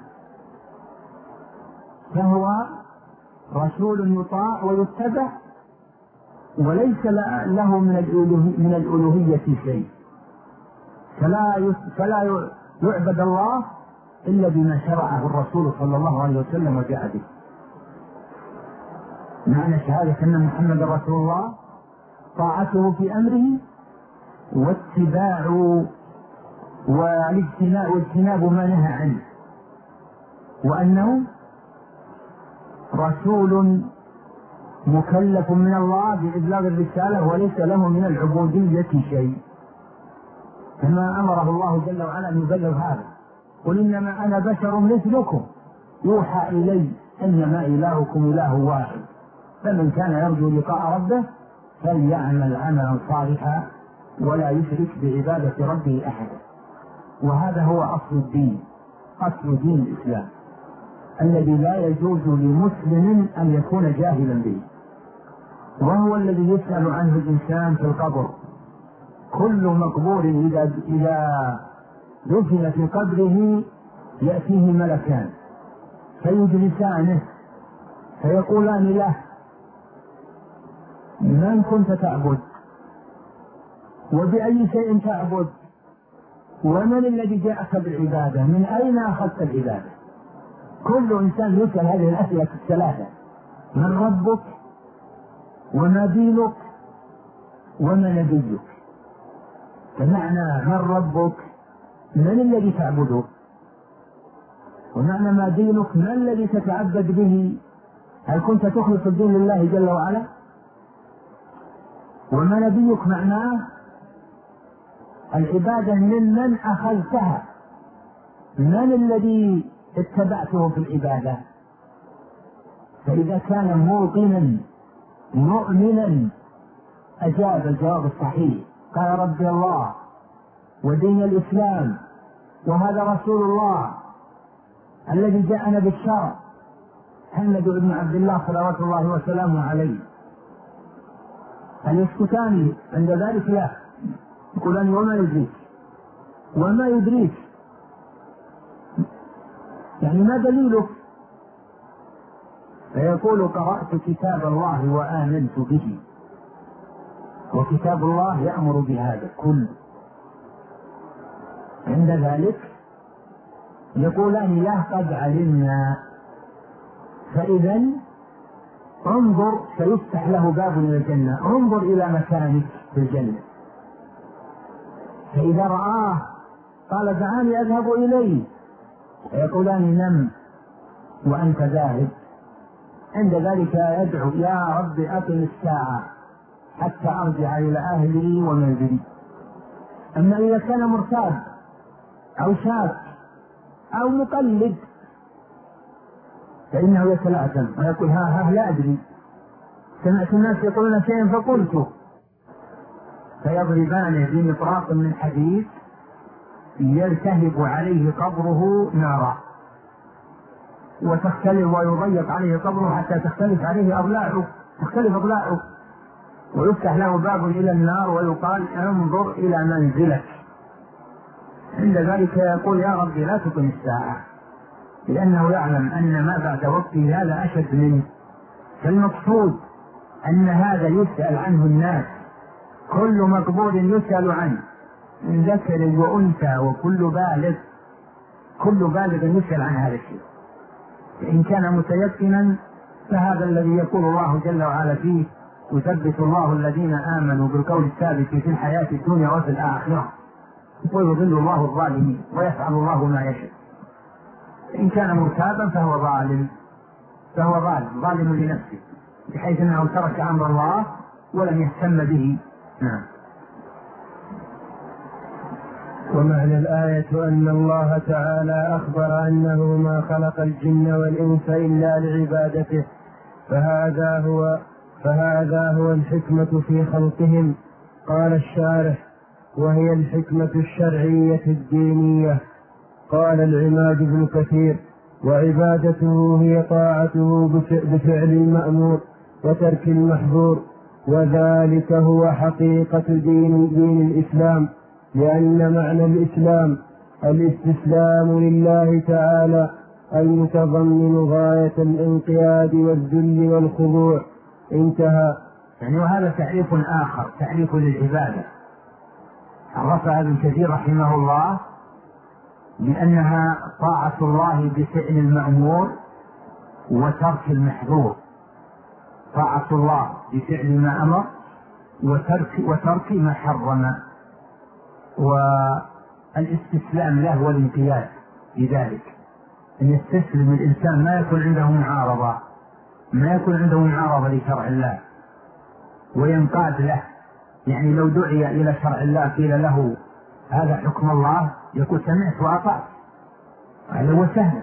فهو رسول يطاع ويتبع، وليس له من الألوهية شيء، فلا يعبد الله إلا بما شرعه الرسول صلى الله عليه وسلم وجاء به. معنى شهادة أن محمد رسول الله طاعته في أمره واتباع واجتناب ما نهى عنه، وأنه رسول مكلف من الله بإبلاغ الرسالة وليس له من العبودية شيء، كما أمره الله جل وعلا أن يبلغ هذا: قل إنما أنا بشر مثلكم يوحى إلي أنما إلهكم إله واحد فمن كان يرجو لقاء ربه فليعمل عملا صالحا ولا يشرك بعبادة ربه أحدا. وهذا هو أصل الدين، أصل دين الإسلام الذي لا يجوز لمسلم أن يكون جاهلا به، وهو الذي يسأل عنه الإنسان في القبر. كل مقبور إذا دفن في قبره يأتيه ملكان فيجلسانه فيقولان له: من كنت تعبد؟ وبأي شيء تعبد؟ ومن الذي جاءك بالعبادة؟ من أين أخذت العبادة؟ كل إنسان يسأل هذه الأسئلة الثلاثة: من ربك؟ وما دينك؟ وما نبيك؟ فمعنى من ربك من الذي تعبده، ومعنى ما دينك ما الذي تتعبد به، هل كنت تخلص الدين لله جل وعلا؟ وما نبيك معناه العبادة ممن أخذتها، من الذي اتبعته في العبادة. فإذا كان موقنا مؤمنا أجاب الجواب الصحيح، قال: ربي الله ودين الإسلام وهذا رسول الله الذي جاءنا بالشرع محمد بن عبد الله صلوات الله وسلامه عليه. هل يسكتان عند ذلك؟ لا، يقولان: وما يدريك؟ وما يدريك يعني ما دليلك؟ فيقول: قرأت كتاب الله وآمنت به، وكتاب الله يأمر بهذا كله. عند ذلك يقولان له: قد علمنا. فإذا انظر، سيفتح له باب إلى الجنة، انظر إلى مكانك في الجنة. فإذا رآه قال: دعاني أذهب إليه. فيقولان: نم وأنت ذاهب. عند ذلك يدعو: يا رب أقم الساعة حتى أرجع إلى أهلي ومنزلي. أما إذا كان مرتاب أو شاك أو مقلد فإنه يتلعثم ويقول: ها لا أدري، سمعت الناس يقولون شيئا فقلته. فيضربانه بمطراق من حديد يلتهب عليه قبره نارا، وتختلف ويضيق عليه قبره حتى تختلف أضلاعه، ويفتح له باب إلى النار ويقال: انظر إلى منزلك. عند ذلك يقول: يا ربي لا تقم الساعة، لأنه يعلم أن ما بعد وقته هذا أشد منه. فالمقصود أن هذا يسأل عنه الناس، كل مقبول يسأل عنه من ذكر وأنثى، وكل بالغ يسأل عن هذا الشيء. فإن كان متيقنا فهذا الذي يقول الله جل وعلا فيه: يثبت الله الذين آمنوا بالقول الثابت في الحياة الدنيا وفي الآخرة ويضل الله الظالمين ويفعل الله ما يشاء. إن كان مرتابا فهو ظالم لنفسه، بحيث أنه ترك أمر الله ولم يهتم به. نعم. ومعنى الآية أن الله تعالى أخبر أنه ما خلق الجن والإنس إلا لعبادته، فهذا هو الحكمة في خلقهم. قال الشارح: وهي الحكمة الشرعية الدينية. قال العماد بن كثير: وعبادته هي طاعته بفعل المأمور وترك المحظور، وذلك هو حقيقة دين الإسلام، لأن معنى الإسلام الاستسلام لله تعالى المتضمن غاية الانقياد والذل والخضوع. انتهى. يعني وهذا تعريف آخر، تعريف للعبادة عرفها ابن كثير رحمه الله بأنها طاعة الله بفعل المأمور وترك المحظور. طاعة الله بفعل ما أمر وترك ما حرم، والاستسلام له والانقياد بذلك، أن يستسلم الإنسان، ما يكون عنده معارضة لشرع الله وينقاد له. يعني لو دعي إلى شرع الله قيل له هذا حكم الله يقول سمعت وأطعت، هذا هو سهل.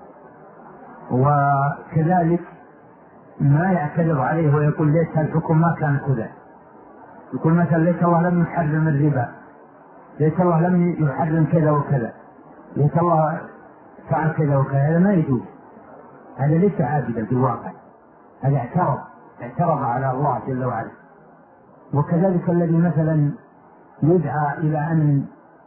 وكذلك ما يعترض عليه ويقول ليس الحكم ما كان كذا، يقول مثلا ليس الله لم يحرم الربا، ليس الله لم يحرم كذا وكذا، ليس الله فعل كذا وكذا، هذا ما يجوز، هذا ليس عابدا في الواقع، هذا اعترض على الله جل وعلا. وكذلك الذي مثلا يدعى إلى أن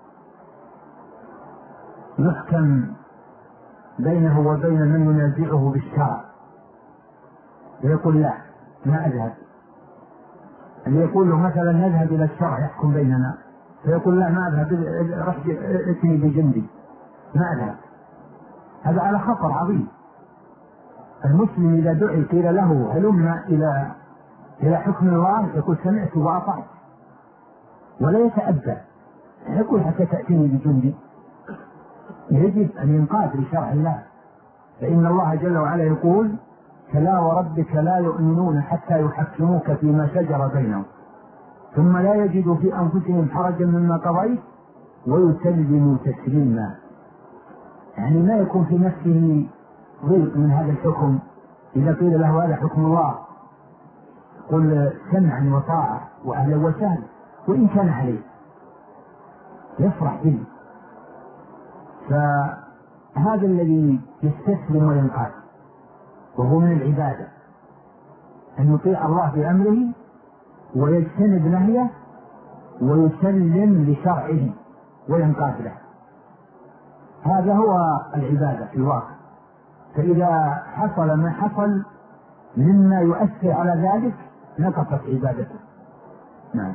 يحكم بينه وبين من ينازعه بالشرع ويقول لا ما أذهب، اللي يقول له مثلا نذهب إلى الشرع يحكم بيننا، فيقول لا ما أذهب، رح اتني بجندي ما أذهب، هذا على خطر عظيم. المسلم إذا دعي قيل له هلمنا إلى حكم الله يقول سمعت وأطعت ولا يتأبى، يقول حتى تأتيني بجندي، يجب أن ينقاد لشرع الله، فإن الله جل وعلا يقول فلا وربك لا يؤمنون حتى يحكموك فيما شجر بينهم ثم لا يجدوا في أنفسهم حرجا مما قضيت ويسلموا تسليما. يعني ما يكون في نفسه ضيق من هذا الحكم، إذا قيل له هذا حكم الله قل سمعا وطاعة وأهلا وسهلا، وإن كان عليه يفرح به. فهذا الذي يستسلم وينقاد، وهو من العبادة أن يطيع الله بأمره ويجتنب نهيه ويسلم لشرعه وينقاد له، هذا هو العبادة في الواقع. فإذا حصل ما حصل مما يؤثر على ذلك نقصت عبادته. نعم.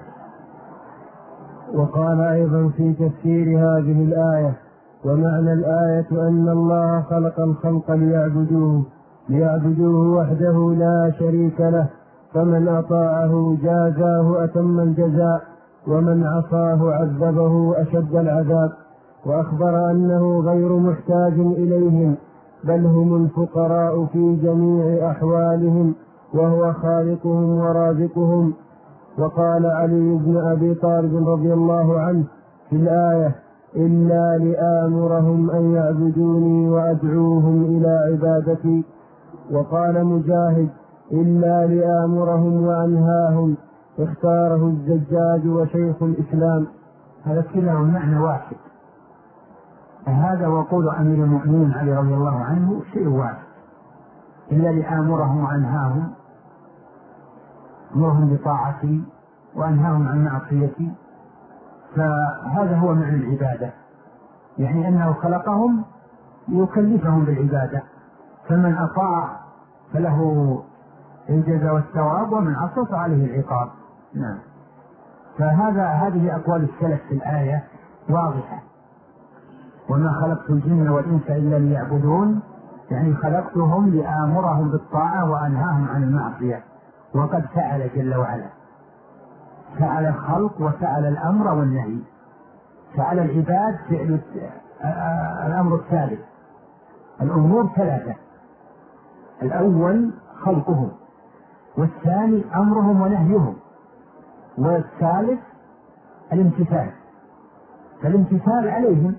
وقال أيضا في تفسير هذه الآية: ومعنى الآية أن الله خلق الخلق ليعبدوه وحده لا شريك له، فمن أطاعه جازاه أتم الجزاء، ومن عصاه عذبه أشد العذاب. وأخبر أنه غير محتاج إليهم، بل هم الفقراء في جميع أحوالهم، وهو خالقهم ورازقهم. وقال علي بن أبي طالب رضي الله عنه في الآية: إلا لآمرهم أن يعبدوني وأدعوهم إلى عبادتي. وقال مجاهد: إلا لآمرهم وأنهاهم. اختاره الزجاج وشيخ الإسلام. هذا كله معنى واحد، هذا وقول أمير المؤمنين علي رضي الله عنه شيء واحد، إلا لآمرهم وأنهاهم، أمرهم بطاعتي وأنهاهم عن معصيتي، فهذا هو معنى العبادة، يعني أنه خلقهم ليكلفهم بالعبادة، فمن أطاع فله الجزاء والثواب ومن عصى فعليه العقاب. نعم. هذه أقوال السلف في الآية واضحة: وما خلقت الجن والإنس إلا ليعبدون، يعني خلقتهم لآمرهم بالطاعة وأنهاهم عن المعصية. وقد فعل جل وعلا، فعل الخلق وفعل الأمر والنهي، فعل العباد فعل الأمر الثالث. الأمور ثلاثة: الأول خلقهم، والثاني أمرهم ونهيهم، والثالث الامتثال. فالامتثال عليهم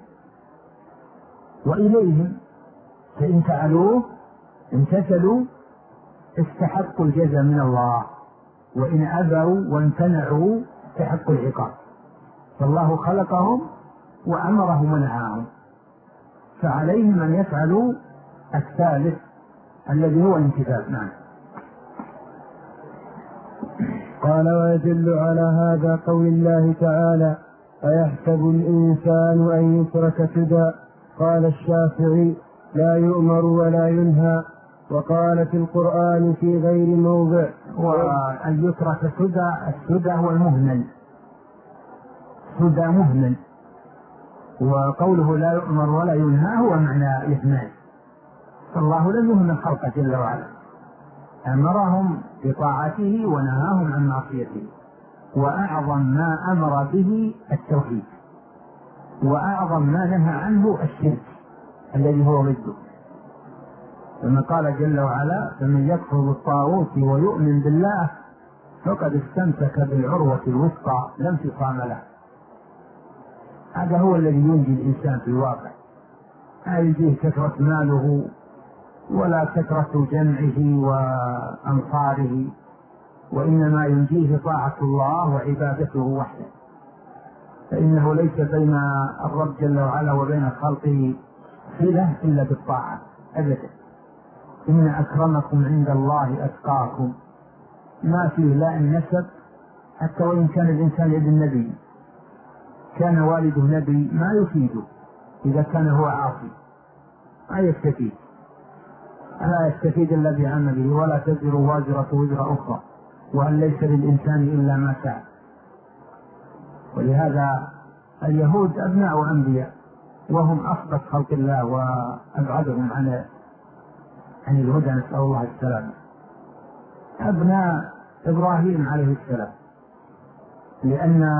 وإليهم، فإن فعلوه امتثلوا استحقوا الجزاء من الله، وإن أبوا وامتنعوا استحقوا العقاب. فالله خلقهم وأمرهم ونهاهم، فعليهم أن يفعلوا الثالث الذي هو الامتثال. نعم. قال: ويدل على هذا قول الله تعالى: أيحسب الإنسان أن يترك سدى؟ قال الشافعي: لا يؤمر ولا ينهى. وقال في القرآن في غير موضع: وأن يترك سدى، السدى هو المهمل، سدى مهمل، وقوله لا يؤمر ولا ينهى هو معنى الإهمال. فالله لم يهمل خلقه جل وعلا، أمرهم بطاعته ونهاهم عن معصيته، وأعظم ما أمر به التوحيد، وأعظم ما نهى عنه الشرك الذي هو ضده. كما قال جل وعلا: فمن يكفر بالطاغوت ويؤمن بالله فقد استمسك بالعروة الوثقى لا انفصام له. هذا هو الذي ينجي الإنسان في الواقع، لا ينجيه كثرة ماله ولا كثرة جمعه وأنصاره، وإنما ينجيه طاعة الله وعبادته وحده، فإنه ليس بين الرب جل وعلا وبين خلقه صلة إلا بالطاعة أبدا. إن أكرمكم عند الله أتقاكم، ما فيه لا النسب، حتى وإن كان الإنسان ابن نبي، كان والده نبي، ما يفيده إذا كان هو عاصي، ما يستفيد، لا يستفيد إلا بعمله، ولا تزر وازرة وزر أخرى، وأن ليس للإنسان إلا ما سعى. ولهذا اليهود أبناء أنبياء، وهم أخبث خلق الله وأبعدهم عن الهدى، نسأل الله السلامة. أبناء إبراهيم عليه السلام، لأن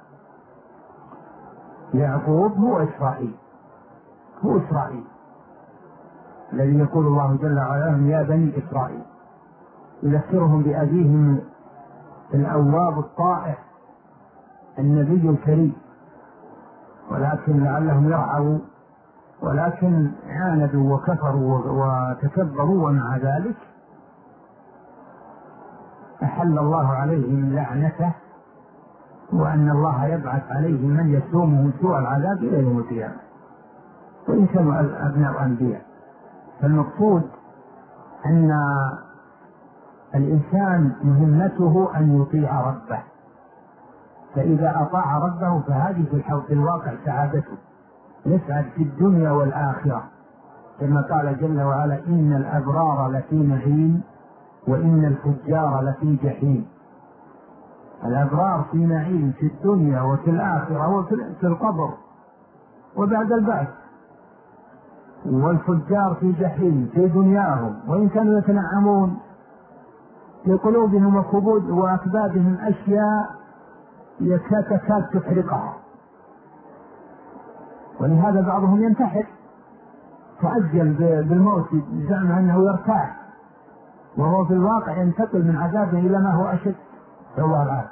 يعقوب هو إسرائيل، هو إسرائيل الذي يقول الله جل وعلا: يا بني إسرائيل، يذكرهم بأبيهم الأواب الطائع النبي الكريم، ولكن لعلهم يرعوا، ولكن عاندوا وكفروا وتكبروا، ومع ذلك أحل الله عليهم لعنته، وأن الله يبعث عليهم من يسومهم سوء العذاب إلى يوم القيامة، وإن كانوا أبناء أنبياء. فالمقصود أن الإنسان مهمته أن يطيع ربه، فإذا أطاع ربه فهذه في الواقع سعادته، يسعد في الدنيا والآخرة، كما قال جل وعلا: إن الأبرار لفي نعيم وإن الفجار لفي جحيم. الأبرار في نعيم في الدنيا وفي الآخرة وفي القبر وبعد البعث، والفجار في جحيم في دنياهم، وإن كانوا يتنعمون في قلوبهم وأكبادهم أشياء تكاد تحرقها. ولهذا بعضهم ينتحر، تعجل بالموت زعم أنه يرتاح، وهو في الواقع ينتقل من عذابه إلى ما هو أشد، الله العافية.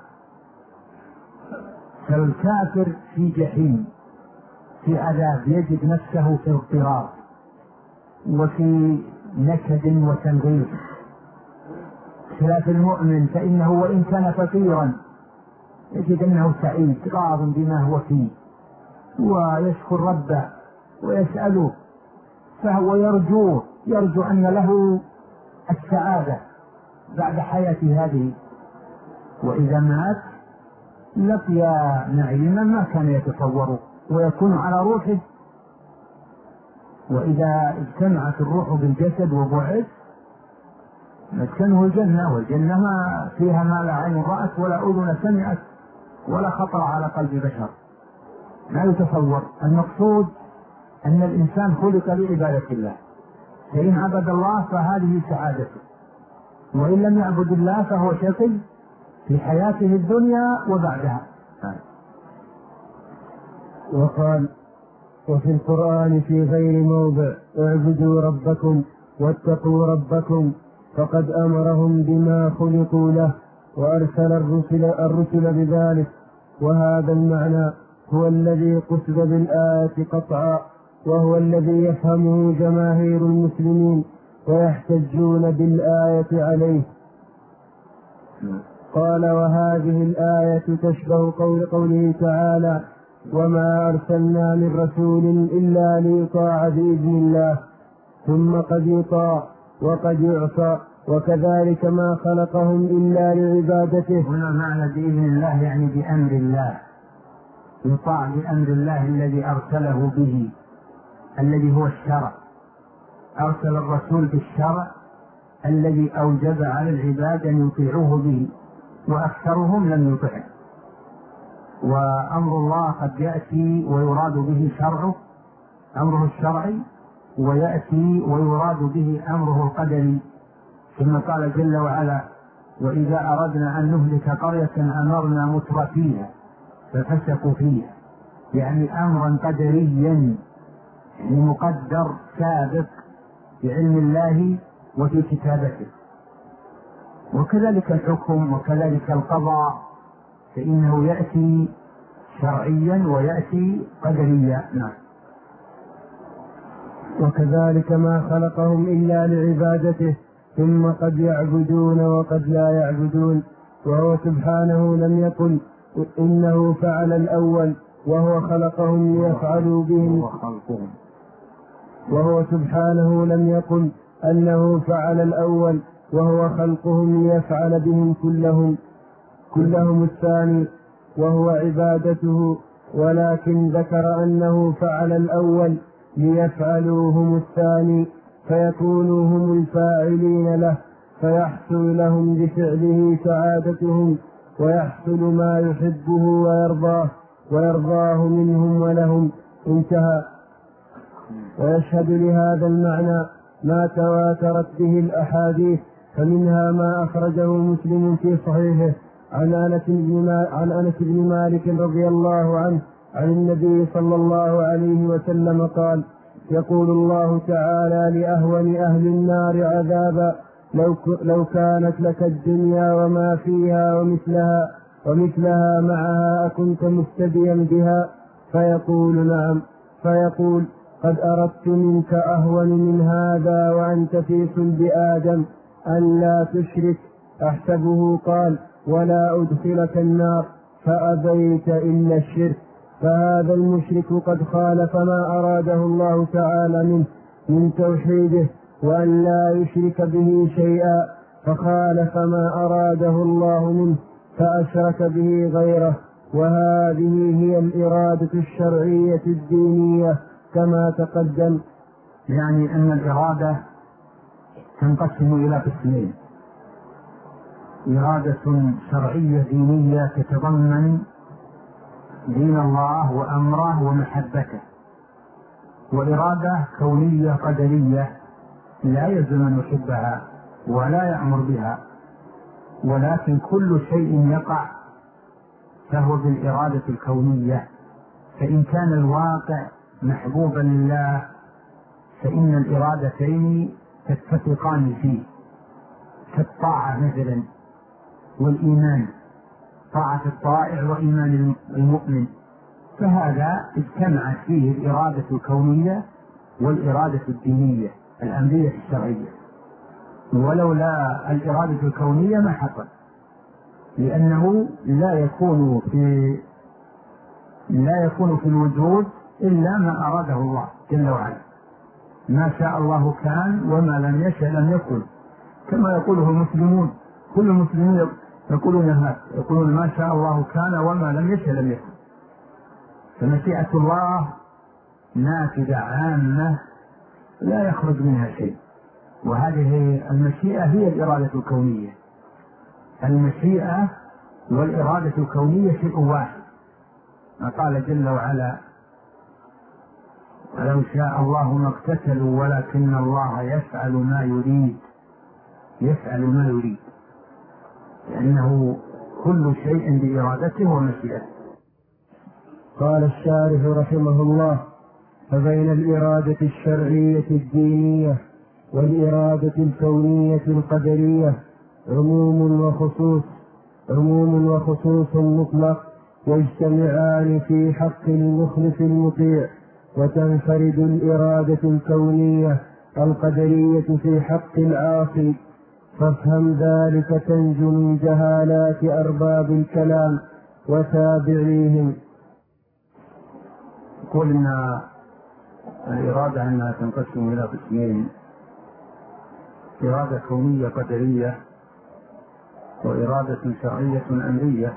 فالكافر في جحيم، في عذاب، يجد نفسه في اضطراب وفي نكد وتنغيص، خلاف المؤمن فإنه وإن كان فقيرا يجد أنه سعيد راض بما هو فيه، ويشكر ربه ويسأله، فهو يرجو أن له السعادة بعد حياته هذه، وإذا مات لقي نعيما ما كان يتصوره ويكون على روحه. وإذا اجتمعت الروح بالجسد وبعد مسكنه الجنة، والجنة ما فيها ما لا عين رأت ولا أذن سمعت ولا خطر على قلب بشر، لا يتصور. المقصود أن الإنسان خلق لعبادة الله، فإن عبد الله فهذه سعادته، وإن لم يعبد الله فهو شقي في حياته الدنيا وبعدها. وقال: وفي القرآن في غير موضع: اعبدوا ربكم واتقوا ربكم، فقد أمرهم بما خلقوا له وأرسل الرسل بذلك. وهذا المعنى هو الذي قصد بالآية قطعا، وهو الذي يفهمه جماهير المسلمين ويحتجون بالآية عليه. قال: وهذه الآية تشبه قوله تعالى: وما أرسلنا من رسول إلا ليطاع بإذن الله، ثم قد يطاع وقد يعصى، وكذلك ما خلقهم إلا لعبادته. هنا معنى بإذن الله يعني بأمر الله، يطاع بأمر الله الذي أرسله به، الذي هو الشرع. أرسل الرسول بالشرع الذي أوجب على العباد أن يطيعوه به، وأكثرهم لم يطعه. وأمر الله قد يأتي ويراد به شرعه، أمره الشرعي، ويأتي ويراد به أمره القدري. ثم قال جل وعلا: وإذا أردنا أن نهلك قرية أمرنا مترفيها ففسقوا فيها، يعني أمرا قدريا مقدر سابق بعلم الله وفي كتابته. وكذلك الحكم وكذلك القضاء، فإنه يأتي شرعيا ويأتي قدريا. نعم. وكذلك ما خلقهم إلا لعبادته، ثم قد يعبدون وقد لا يعبدون. وهو سبحانه لم يقل إنه فعل الأول وهو خلقهم ليفعلوا بهم، وهو سبحانه لم يقل أنه فعل الأول وهو خلقهم ليفعل بهم كلهم الثاني وهو عبادته، ولكن ذكر أنه فعل الأول ليفعلوا هم الثاني، فيكونوا هم الفاعلين له، فيحصل لهم بفعله سعادتهم، ويحصل ما يحبه ويرضاه منهم ولهم. انتهى. ويشهد لهذا المعنى ما تواترت به الأحاديث، فمنها ما أخرجه مسلم في صحيحه عن أنس بن مالك رضي الله عنه عن النبي صلى الله عليه وسلم قال: يقول الله تعالى لأهون أهل النار عذابا: لو كانت لك الدنيا وما فيها ومثلها معها أكنت مفتديا بها؟ فيقول: نعم. فيقول: قد أردت منك أهون من هذا وأنت في صلب آدم، أن لا تشرك. أحسبه قال: ولا أدخلك النار، فأبيت إلا الشرك. فهذا المشرك قد خالف ما أراده الله تعالى منه من توحيده، وأن لا يشرك به شيئا، فخالف ما أراده الله منه فأشرك به غيره. وهذه هي الإرادة الشرعية الدينية كما تقدم. يعني أن الإرادة تنقسم إلى قسمين: إرادة شرعية دينية تتضمن دين الله وأمره ومحبته، وإرادة كونية قدرية لا يلزم أن يحبها ولا يأمر بها، ولكن كل شيء يقع فهو بالإرادة الكونية. فإن كان الواقع محبوبا لله فإن الإرادتين تتفقان فيه، كالطاعة مثلا والإيمان، طاعة الطائع وإيمان المؤمن، فهذا اجتمعت فيه الإرادة الكونية والإرادة الدينية الأمرية الشرعية. ولولا الإرادة الكونية ما حصل، لأنه لا يكون في الوجود إلا ما أراده الله جل وعلا. ما شاء الله كان وما لم يشأ لم يكن، كما يقوله المسلمون. كل المسلمين يقولون هذا، يقولون ما شاء الله كان وما لم يشأ لم يكن. فمشيئة الله نافذة عامة لا يخرج منها شيء، وهذه المشيئة هي الإرادة الكونية. المشيئة والإرادة الكونية شيء واحد. قال جل وعلا: ولو شاء الله ما اقتتلوا ولكن الله يفعل ما يريد. يفعل ما يريد لأنه كل شيء بإرادته ومشيئته. قال الشارح رحمه الله: فبين الإرادة الشرعية الدينية والإرادة الكونية القدرية عموم وخصوص مطلق واجتمعان في حق المخلص المطيع، وتنفرد الإرادة الكونية القدرية في حق العاصي. فافهم ذلك تنجو من جهالات أرباب الكلام وتابعيهم. يقول إن الإرادة أنها تنقسم إلى قسمين: إرادة كونية قدرية، وإرادة شرعية أمرية،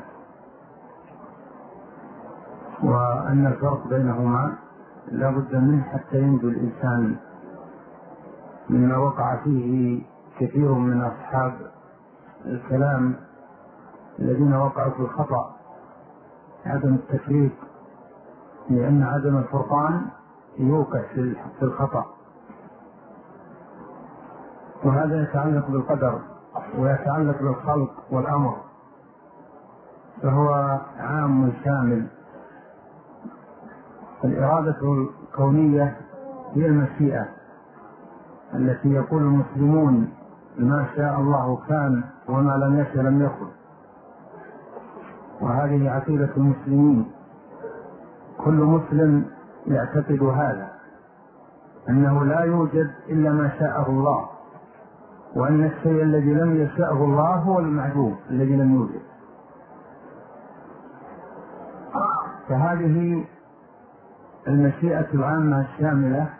وأن الفرق بينهما لا بد منه حتى ينجو الإنسان مما وقع فيه كثير من أصحاب الكلام الذين وقعوا في الخطأ، عدم التفريق، لأن عدم الفرقان يوقع في الخطأ. وهذا يتعلق بالقدر ويتعلق بالخلق والأمر، فهو عام شامل. الإرادة الكونية هي المشيئة التي يقول المسلمون: ما شاء الله كان وما لم يشأ لم يكن. وهذه عقيدة المسلمين، كل مسلم يعتقد هذا، أنه لا يوجد إلا ما شاءه الله، وأن الشيء الذي لم يشاءه الله هو المعدوم الذي لم يوجد. فهذه المشيئة العامة الشاملة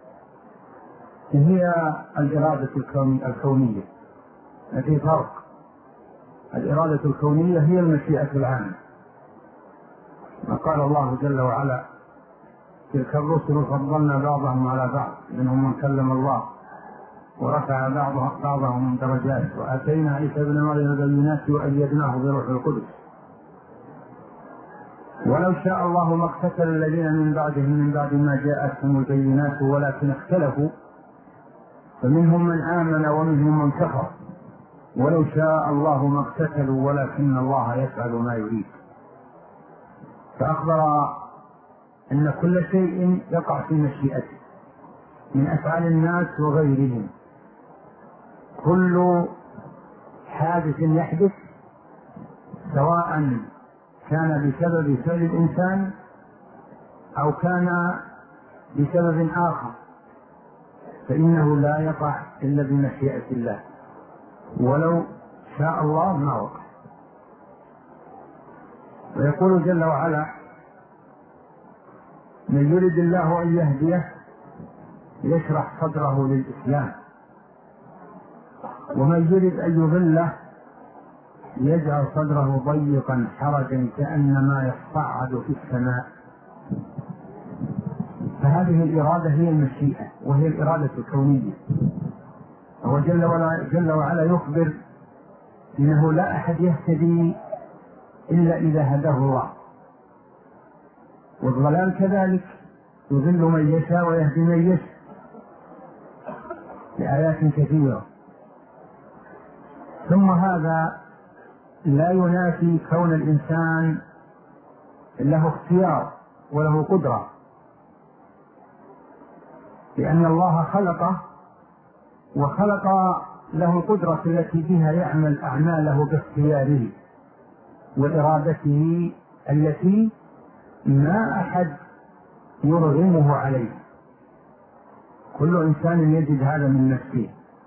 هي الإرادة الكونية. في فرق: الإرادة الكونية هي المشيئة العامة، وقال الله جل وعلا: تلك الرسل فضلنا بعضهم على بعض، منهم من كلم الله ورفع بعضهم درجات، وآتينا عيسى ابن مريم البينات وأيدناه بروح القدس. ولو شاء الله ما اقتتل الذين من بعدهم من بعد ما جاءتهم البينات ولكن اختلفوا فمنهم من آمن ومنهم من كفر، ولو شاء الله ما اقتتلوا ولكن الله يفعل ما يريد. فأخبر أن كل شيء يقع في مشيئته من أفعال الناس وغيرهم. كل حادث يحدث سواء كان بسبب فعل الإنسان أو كان بسبب آخر فإنه لا يقع إلا بمشيئة الله، ولو شاء الله ما وقع. ويقول جل وعلا: من يرد الله أن يهديه يشرح صدره للإسلام، ومن يرد أن يضله يجعل صدره ضيقا حرجا كأنما يصعد في السماء. فهذه الإرادة هي المشيئة، وهي الإرادة الكونية. هو جل وعلا يخبر إنه لا أحد يهتدي إلا إذا هداه الله، والضلال كذلك يضل من يشاء ويهدي من يشاء لآيات كثيرة. ثم هذا لا ينافي كون الإنسان له اختيار وله قدرة، لأن الله خلقه وخلق له القدرة التي بها يعمل أعماله باختياره وإرادته التي ما أحد يرغمه عليه. كل إنسان يجد هذا من نفسه.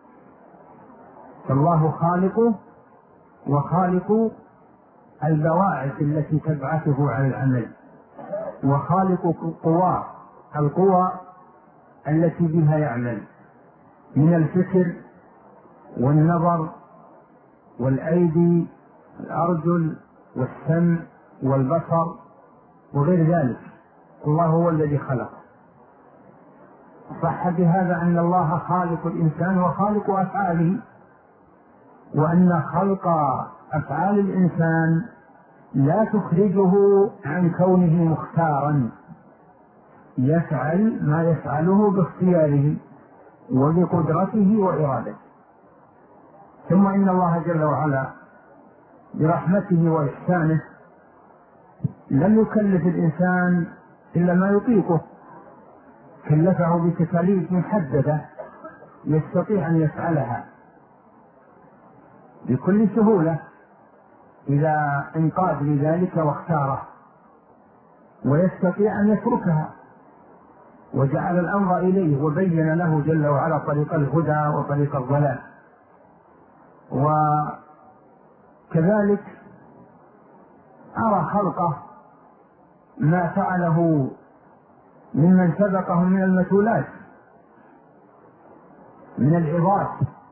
فالله خالقه وخالق البواعث التي تبعثه على العمل، وخالق القوى التي بها يعمل من الفكر والنظر والأيدي الأرجل والسمع والبصر وغير ذلك. الله هو الذي خلق. صح بهذا أن الله خالق الإنسان وخالق أفعاله، وأن خلق أفعال الإنسان لا تخرجه عن كونه مختارا، يفعل ما يفعله باختياره وبقدرته وإرادته. ثم إن الله جل وعلا برحمته وإحسانه لم يكلف الإنسان إلا ما يطيقه، كلفه بتكاليف محددة يستطيع أن يفعلها بكل سهولة إذا انقاد لذلك واختاره. ويستطيع أن يتركها، وجعل الأمر إليه وبين له جل وعلا طريق الهدى وطريق الضلال. وكذلك أرى خلقه ما فعله ممن سبقهم من المثولات من العظات،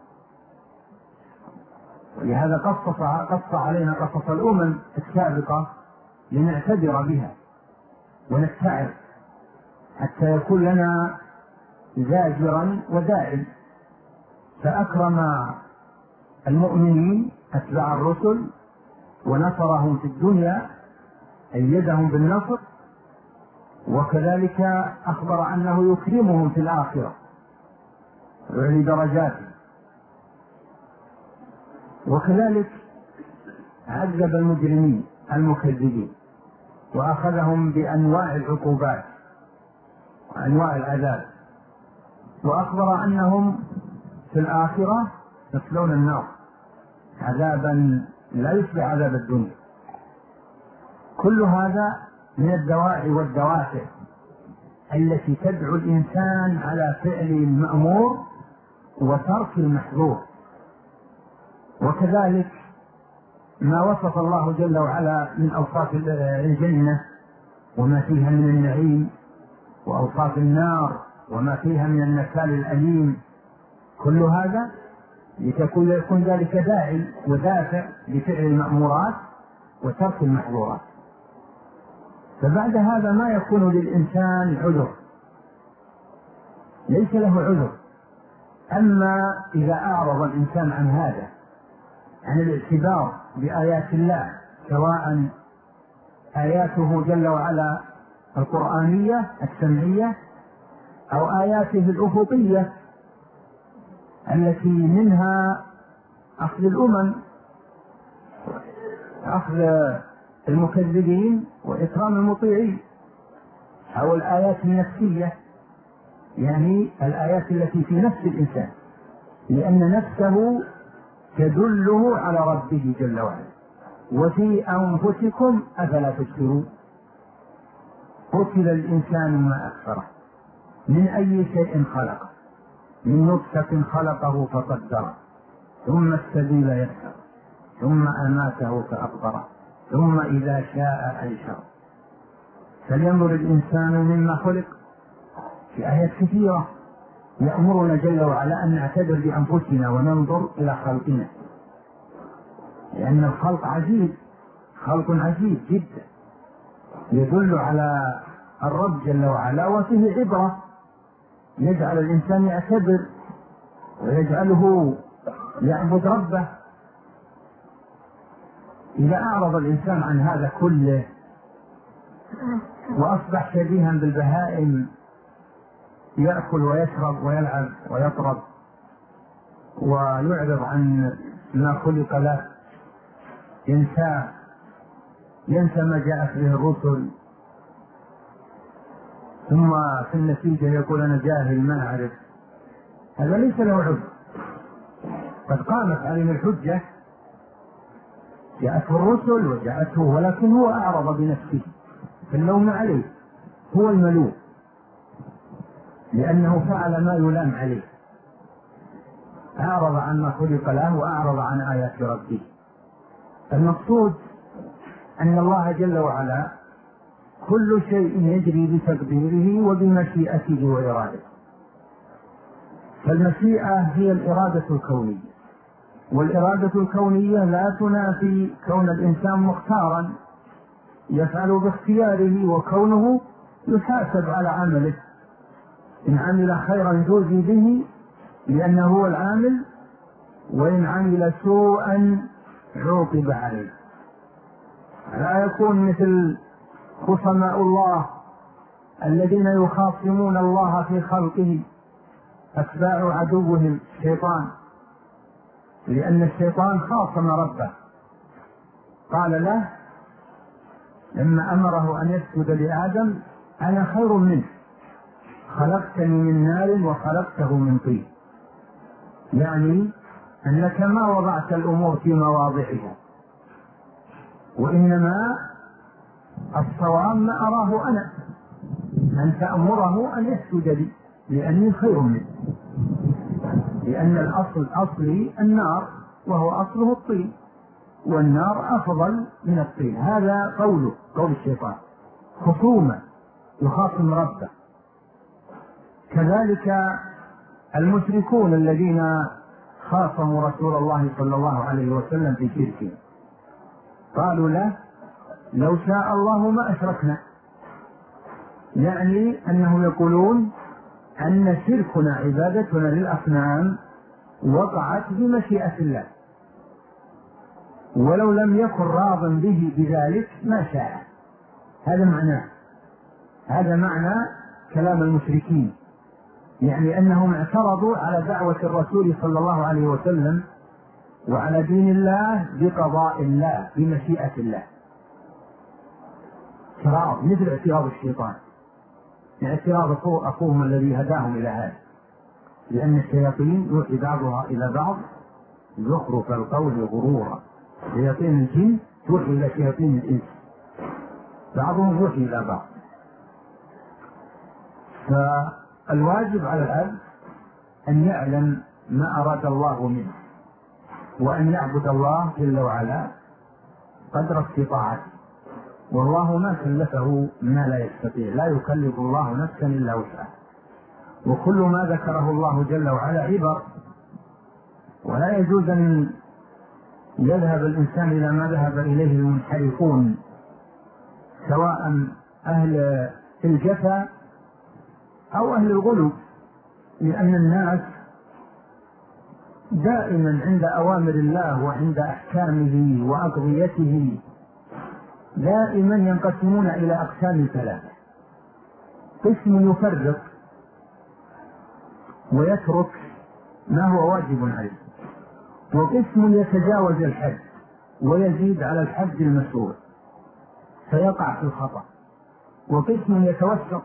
ولهذا قص علينا قصص الأمم السابقة لنعتبر بها ونتعظ حتى يكون لنا زاجرا وداعي. فأكرم المؤمنين أتباع الرسل ونصرهم في الدنيا، أيدهم بالنصر، وكذلك أخبر أنه يكرمهم في الآخرة ويعلي درجاتهم. وكذلك عذب المجرمين المكذبين وأخذهم بأنواع العقوبات وأنواع العذاب، وأخبر أنهم في الآخرة يصلون النار عذابا لا يشبه عذاب الدنيا. كل هذا من الدواعي والدوافع التي تدعو الإنسان على فعل المأمور وترك المحظور. وكذلك ما وصف الله جل وعلا من أوصاف الجنة وما فيها من النعيم، وأوصاف النار وما فيها من النكال الأليم، كل هذا يكون ذلك داعي ودافع لفعل المأمورات وترك المحظورات. فبعد هذا ما يكون للإنسان عذر، ليس له عذر. أما إذا أعرض الإنسان عن هذا، عن الاعتبار بآيات الله، سواء آياته جل وعلا القرآنية السمعية أو آياته الأفقية التي منها أخذ الأمم، أخذ المكذبين وإكرام المطيعين، أو الآيات النفسية، يعني الآيات التي في نفس الإنسان، لأن نفسه تدله على ربه جل وعلا. وفي أنفسكم أفلا تبصرون. قتل الإنسان ما أكثره، من أي شيء خلقه، من نطفة خلقه فقدره، ثم السبيل يسره، ثم أماته فأقبره، ثم إذا شاء أنشره. فلينظر الإنسان مما خلق. في آيات كثيرة يأمرنا جل وعلا أن نعتبر بأنفسنا وننظر إلى خلقنا، لأن الخلق عجيب، خلق عجيب جدا يدل على الرب جل وعلا، وفيه عبرة يجعل الإنسان يعتبر ويجعله يعبد ربه. إذا أعرض الإنسان عن هذا كله وأصبح شبيها بالبهائم، يأكل ويشرب ويلعب ويطرب ويعرض عن ما خلق له، ينسى ما جاءت به الرسل، ثم في النتيجة يقول أنا جاهل ما أعرف، هذا ليس له عذر. قد قامت عليه الحجة، جاءته الرسل وجاءته، ولكن هو أعرض بنفسه، فاللوم عليه، هو الملوم، لأنه فعل ما يلام عليه، أعرض عن ما خلق له وأعرض عن آيات ربه. المقصود أن الله جل وعلا كل شيء يجري بتقديره وبمشيئته وإرادته. فالمشيئة هي الإرادة الكونية، والإرادة الكونية لا تنافي كون الإنسان مختارا يفعل باختياره، وكونه يحاسب على عمله، إن عمل خيرا جوزي به لأنه هو العامل، وإن عمل سوءا عوقب عليه. لا يكون مثل خصماء الله الذين يخاصمون الله في خلقه، أتباع عدوهم الشيطان، لأن الشيطان خاصم ربه، قال له لما أمره أن يسجد لآدم أنا خير منه، خلقتني من نار وخلقته من طين، يعني أنك ما وضعت الأمور في مواضعها، وإنما الصواب ما أراه أنا، أن تأمره أن يسجد لي لأني خير منه، لأن الأصل أصلي النار وهو أصله الطين، والنار أفضل من الطين. هذا قول الشيطان، خصومة يخاصم ربه. كذلك المشركون الذين خاصموا رسول الله صلى الله عليه وسلم في شركه قالوا له لو شاء الله ما أشركنا، يعني أنهم يقولون أن شركنا عبادتنا للأصنام وقعت بمشيئة الله، ولو لم يكن راض به بذلك ما شاء. هذا معنى كلام المشركين، يعني أنهم اعترضوا على دعوة الرسول صلى الله عليه وسلم وعلى دين الله بقضاء الله بمشيئة الله. اعتراض مثل اعتراض الشيطان، اعتراض أخوهم الذي هداهم إلى هذا، لأن الشياطين يوحي بعضها إلى بعض زخرف القول غرورا. شياطين الجن توحي إلى شياطين الإنس، بعضهم يوحي إلى بعض. فالواجب على العبد أن يعلم ما أراد الله منه، وأن يعبد الله جل وعلا قدر استطاعته، والله ما كلفه ما لا يستطيع، لا يكلف الله نفسا إلا وسعها، وكل ما ذكره الله جل وعلا عبر، ولا يجوز أن يذهب الإنسان إلى ما ذهب إليه المنحرفون، سواء أهل الجفا أو أهل الغلو، لأن الناس دائما عند أوامر الله وعند أحكامه وأقضيته دائما ينقسمون إلى أقسام ثلاثة: قسم يفرق ويترك ما هو واجب عليه، وقسم يتجاوز الحد ويزيد على الحد المشروع فيقع في الخطأ، وقسم يتوسط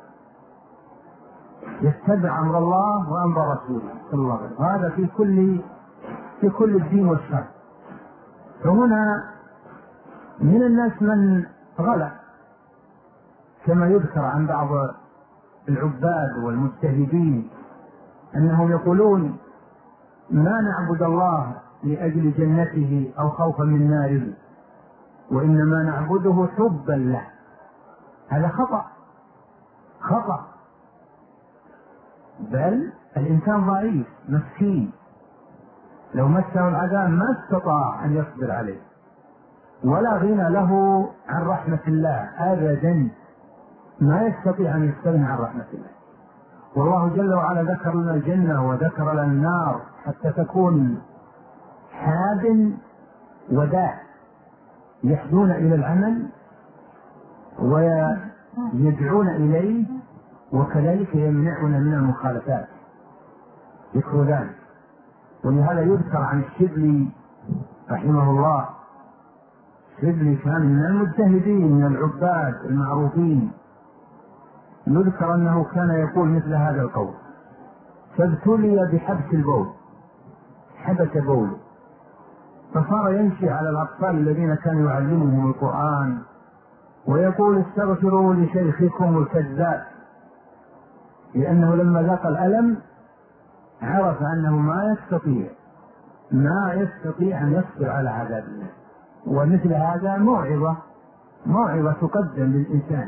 يتبع أمر الله وأمر رسوله صلى الله عليه وسلم. هذا في كل الدين والشرع. فهنا من الناس من غلى، كما يذكر عن بعض العباد والمجتهدين أنهم يقولون ما نعبد الله لأجل جنته أو خوفا من ناره، وإنما نعبده حبا له. هذا خطأ، بل الإنسان ضعيف مسكين، لو مسه العذاب ما استطاع أن يصبر عليه، ولا غنى له عن رحمة الله أبدا، ما يستطيع أن يستغني عن رحمة الله. والله جل وعلا ذكر لنا الجنة وذكر لنا النار حتى تكون حاد وداع، يحدون إلى العمل ويدعون إليه، وكذلك يمنعون من المخالفات، ذكر ذلك. ولهذا يذكر عن الشبلي رحمه الله، الشبلي كان من المجتهدين من العباد المعروفين، يذكر أنه كان يقول مثل هذا القول: فابتلي بحبس البول، حبس بوله، فصار يمشي على الأطفال الذين كانوا يعلمهم القرآن ويقول: استغفروا لشيخكم الكذاب، لأنه لما ذاق الألم عرف أنه ما يستطيع أن يصبر على عذاب الله. ومثل هذا موعظة تقدم للإنسان.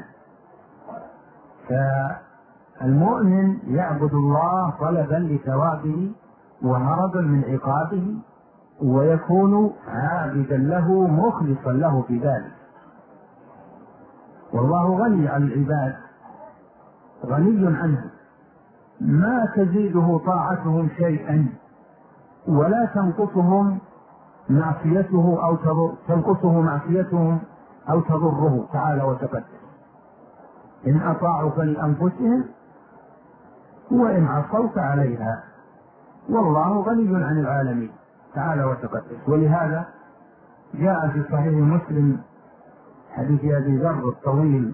فالمؤمن يعبد الله طلبا لثوابه وهربا من عقابه، ويكون عابدا له مخلصا له في ذلك. والله غني عن العباد، غني عنه، ما تزيده طاعتهم شيئا ولا تنقصهم معصيته أو تضره تعالى وتقدس. إن أطاعوا فلأنفسهم وإن عصوا فعليها، والله غني عن العالمين تعالى وتقدس. ولهذا جاء في صحيح مسلم حديث أبي ذر الطويل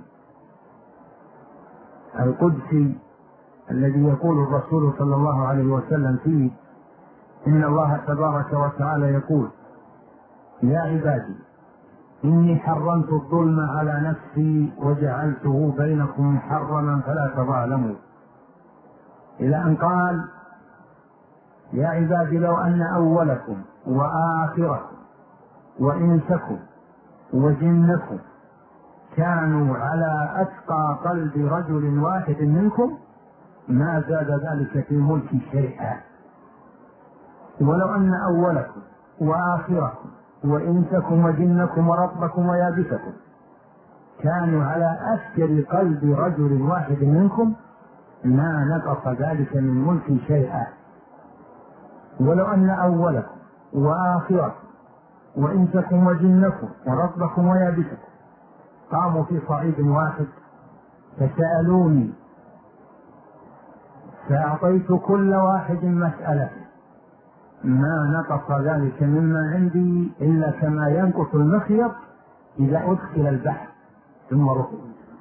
القدسي الذي يقول الرسول صلى الله عليه وسلم فيه: إن الله تبارك وتعالى يقول: يا عبادي إني حرمت الظلم على نفسي وجعلته بينكم محرما فلا تظالموا، إلى أن قال يا عبادي لو أن أولكم وآخركم وإنسكم وجنكم كانوا على أتقى قلب رجل واحد منكم ما زاد ذلك في ملكي شيئا. ولو أن أولكم وآخركم وإنسكم وجنكم وربكم ويابسكم كانوا على أفجر قلب رجل واحد منكم ما نقص ذلك من ملكي شيئا. ولو أن أولكم وآخركم وإنسكم وجنكم وربكم ويابسكم قاموا في صعيد واحد فسألوني فأعطيت كل واحد مسألة ما نقص ذلك مما عندي إلا كما ينقص المخيط إذا أدخل البحر ثم رفض.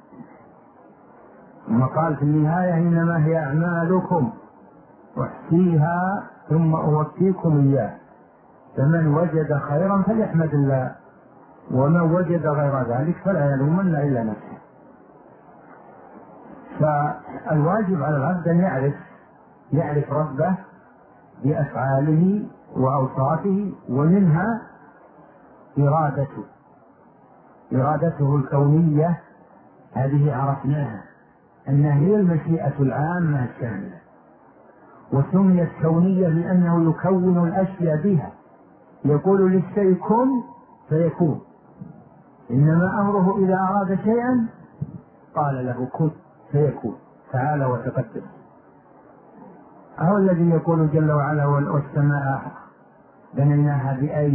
ثم قال في النهاية إنما هي أعمالكم أحصيها ثم أوفيكم إياه، فمن وجد خيرا فليحمد الله ومن وجد غير ذلك فلا يلومن إلا نفسه. فالواجب على العبد أن يعرف ربه بأفعاله وأوصافه، ومنها إرادته الكونية، هذه عرفناها أنها هي المشيئة العامة الشاملة، وسميت كونية لأنه يكون الأشياء بها، يقول للشيء كن فيكون، إنما أمره إذا أراد شيئا قال له كن فيكون، تعالى وتقدم. هو الذي يقول جل وعلا والسماء بنيناها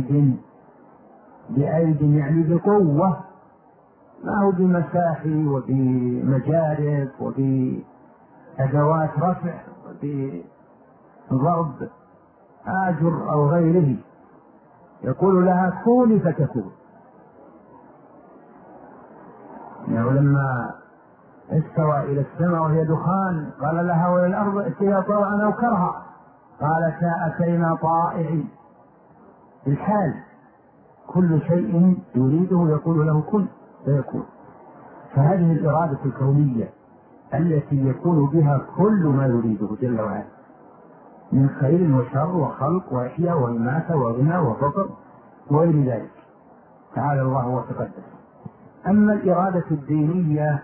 بأيد يعني بقوة، ما هو بمساحي وبمجارب وبأدوات رفع وبضرب آجر أو غيره، يقول لها كوني فتكون. يعني لما استوى إلى السماء وهي دخان قال لها وللأرض ائتيا طوعا أو كرها قالتا أتينا طائعين. الحال كل شيء يريده يقول له كن فيكون. فهذه الإرادة الكونية التي يكون بها كل ما يريده جل وعلا من خير وشر وخلق وإحياء وإماتة وغنى وفقر وغير ذلك، تعالى الله وتقدس. أما الإرادة الدينية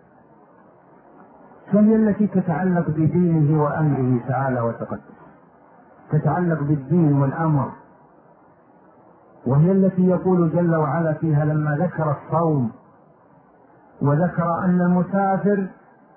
فهي التي تتعلق بدينه وأمره تعالى وتقدس، تتعلق بالدين والأمر، وهي التي يقول جل وعلا فيها لما ذكر الصوم وذكر أن المسافر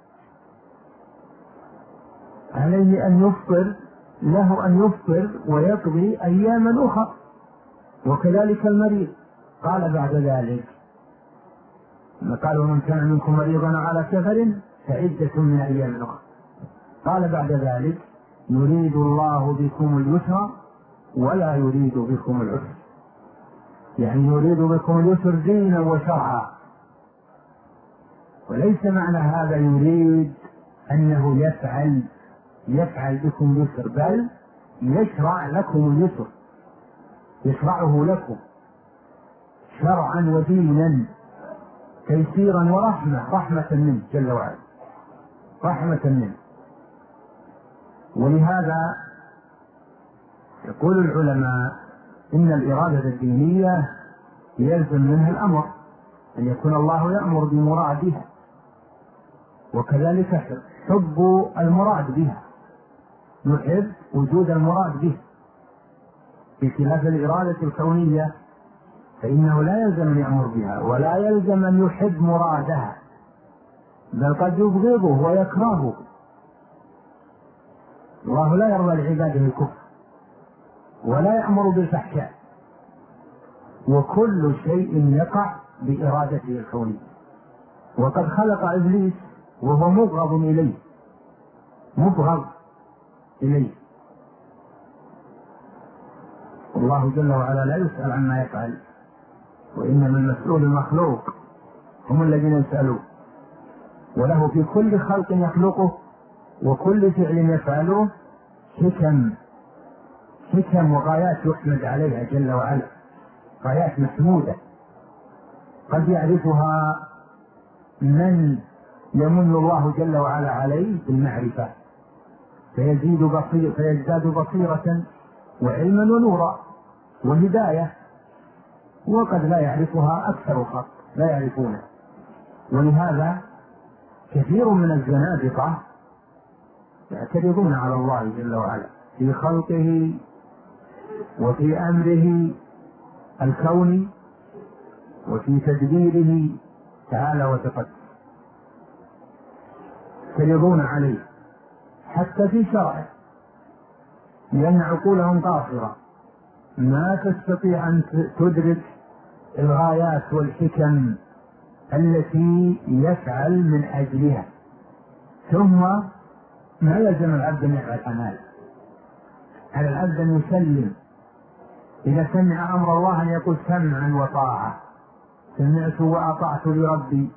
عليه أن يفطر، له أن يفطر ويقضي أياما أخرى، وكذلك المريض. قال بعد ذلك قال ومن كان منكم مريضا على سفر فعدة من أيام أخرى. قال بعد ذلك يريد الله بكم اليسر ولا يريد بكم العسر، يعني يريد بكم اليسر دينا وشرعا، وليس معنى هذا يريد أنه يفعل بكم اليسر، بل يشرع لكم اليسر، يشرعه لكم شرعا ودينا تيسيرا رحمة منه جل وعلا، رحمة منه. ولهذا يقول العلماء إن الإرادة الدينية يلزم منها الأمر، أن يكون الله يأمر بمرادها، وكذلك حب المراد بها، نحب وجود المراد به، بخلاف الإرادة الكونية فإنه لا يلزم أن يأمر بها ولا يلزم أن يحب مرادها، بل قد يبغضه ويكرهه. الله لا يرضى لعباده الكفر ولا يأمر بالفحشاء، وكل شيء يقع بإرادته الكونية. وقد خلق إبليس وهو مبغض إليه، الله جل وعلا لا يسأل عما يفعل، وإنما المسؤول المخلوق هم الذين يسألون، وله في كل خلق يخلقه وكل فعل يفعله حكم وغايات يحمد عليها جل وعلا، غايات محمودة قد يعرفها من يمن الله جل وعلا عليه بالمعرفة فيزداد بصيرة وعلما ونورا وهداية، وقد لا يعرفها أكثر الخلق لا يعرفونه. ولهذا كثير من الزنادقة يعترضون على الله جل وعلا في خلقه وفي أمره الكوني وفي تدبيره تعالى وتقدس، يعترضون عليه حتى في شرعه، لأن عقولهم قاصرة ما تستطيع أن تدرك الغايات والحكم التي يفعل من أجلها. ثم ما يلزم العبد أن يفعل أعمال، على العبد أن يسلم إذا سمع أمر الله أن يقول سمعا وطاعة، سمعت وأطعت لربي،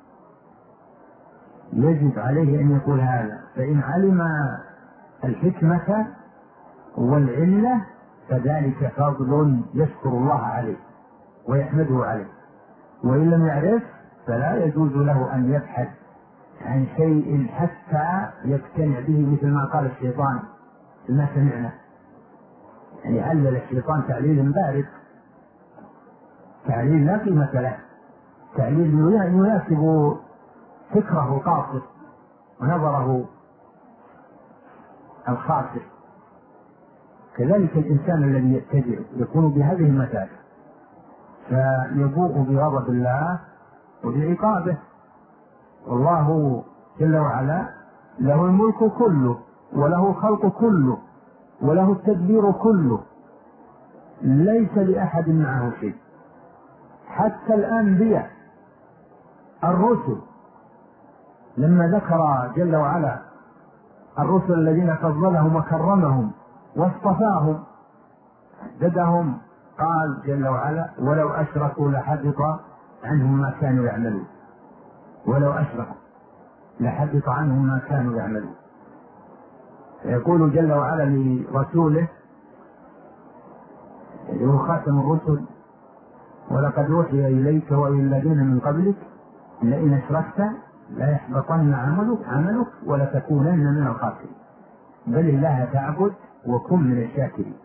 يجب عليه أن يقول هذا. فإن علم الحكمة والعلة فذلك فضل يشكر الله عليه ويحمده عليه، وإن لم يعرف فلا يجوز له أن يبحث عن شيء حتى يقتنع به، مثل ما قال الشيطان ما سمعنا، يعني علل الشيطان تعليل بارد، تعليل لا قيمة له، تعليل يناسب فكره القاصر ونظره الخاسر. كذلك الإنسان الذي يتبع يكون بهذه المثال فيبوء بغضب الله وبعقابه، والله جل وعلا له الملك كله وله الخلق كله وله التدبير كله، ليس لأحد معه شيء. حتى الأنبياء الرسل لما ذكر جل وعلا الرسل الذين فضلهم وكرمهم واصطفاهم عددهم قال جل وعلا ولو أشركوا لحبط عنهم ما كانوا يعملون، ولو أشركوا لحبط عنهم ما كانوا يعملون. يقول جل وعلا لرسوله هو خاتم الرسل ولقد أوحي إليك وإلى الذين من قبلك لئن أشركت لا يحبطن عملك ولتكونن من الخاسرين، بل الله تعبد وكن من الشاكرين.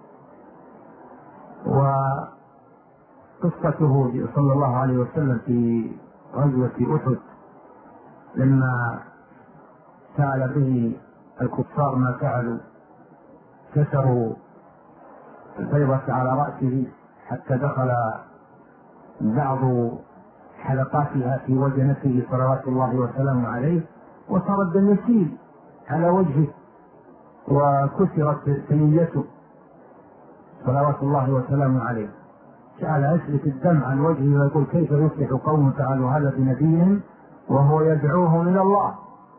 وقصته صلى الله عليه وسلم في غزوة أحد لما فعل به الكفار ما فعلوا، كسروا البيضة على رأسه حتى دخل بعض حلقاتها في وجنته صلوات الله وسلامه عليه، وصار الدم يسيل على وجهه وكسرت ثنيته صلوات الله وسلامه عليه، جعل يسلك الدم عن وجهه ويقول كيف يفلح قوم فعلوا هذا بنبيهم وهو يدعوهم إلى الله.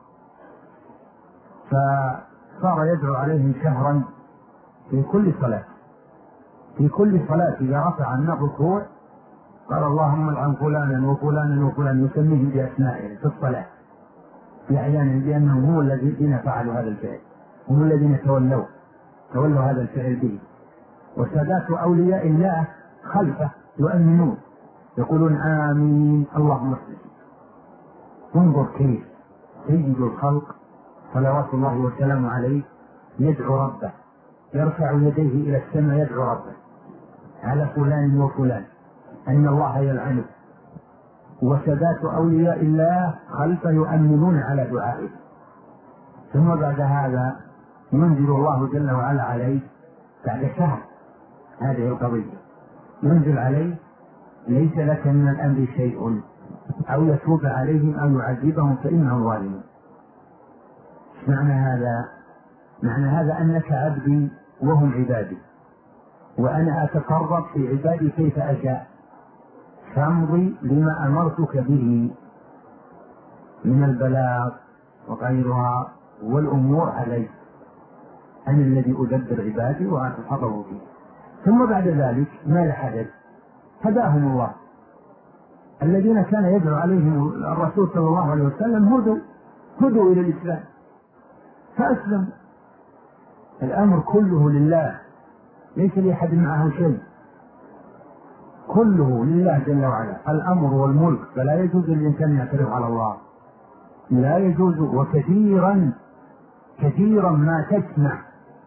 فصار يدعو عليهم شهرا في كل صلاة، في كل صلاة إذا رفع عن الركوع قال اللهم العن فلانا وفلانا وفلانا، يسميهم بأسمائهم في الصلاة في أحيان بأنهم هم الذين فعلوا هذا الفعل، هم الذين تولوا هذا الفعل به. وسادات أولياء الله خلفه يؤمنون يقولون آمين اللهم اصلح. انظر كيف سيد الخلق صلوات الله وسلامه عليه يدعو ربه، يرفع يديه إلى السماء يدعو ربه على فلان وفلان أن الله يلعنه، وسادات أولياء الله خلفه يؤمنون على دعائه. ثم بعد هذا ينزل الله جل وعلا عليه بعد شهر هذه القضية، ينزل عليه ليس لك من الأمر شيء أو يتوب عليهم أو يعذبهم فإنهم ظالمون. معنى هذا؟ معنى هذا أنك عبدي وهم عبادي، وأنا أتقرب في عبادي كيف أشاء، فامضي لما أمرتك به من البلاغ وغيرها والأمور علي، أنا الذي أدبر عبادي وأتحرر فيه. ثم بعد ذلك ما حدث؟ هداهم الله، الذين كان يدعو عليهم الرسول صلى الله عليه وسلم هدوا إلى الإسلام فأسلموا. الأمر كله لله، ليس لأحد معه شيء. كله لله جل وعلا الأمر والملك، فلا يجوز للإنسان يعترض على الله، لا يجوز. وكثيرا ما تسمع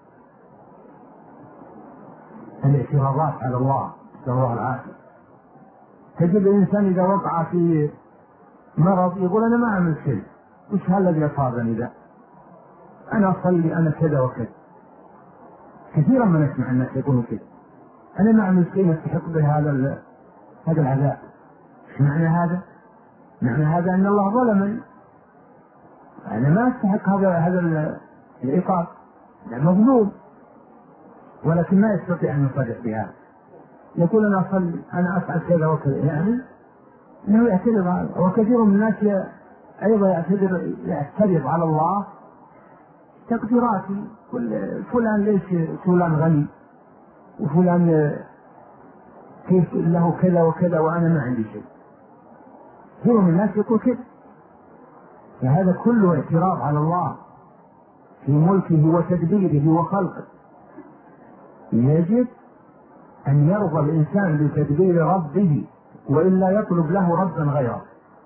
الاعتراضات على الله نسأل الله العافية. تجد الإنسان إذا وقع في مرض يقول أنا ما أعمل شيء، وش هذا الذي أصابني ذا؟ أنا أصلي، أنا كذا وكذا. كثيرا ما نسمع الناس يقولون كذا، أنا ما أعمل شيء يستحق به هذا العذاب. إيش معنى هذا؟ معنى هذا أن الله ظلمني، أنا ما أستحق هذا العقاب، أنا مظلوم، ولكن ما يستطيع أن يصرح بها. يقول أنا أصلي، أنا أفعل كذا وكذا، يعني إنه يعترض على. وكثير من الناس أيضا يعترض على الله تقديراتي، فلان ليش فلان غني، وفلان كيف له كذا وكذا وأنا ما عندي شيء. كثير من الناس يقول كذا، فهذا كله اعتراض على الله في ملكه وتدبيره وخلقه. يجب أن يرضى الإنسان بتدبير ربه، وإلا يطلب له ربا غيره.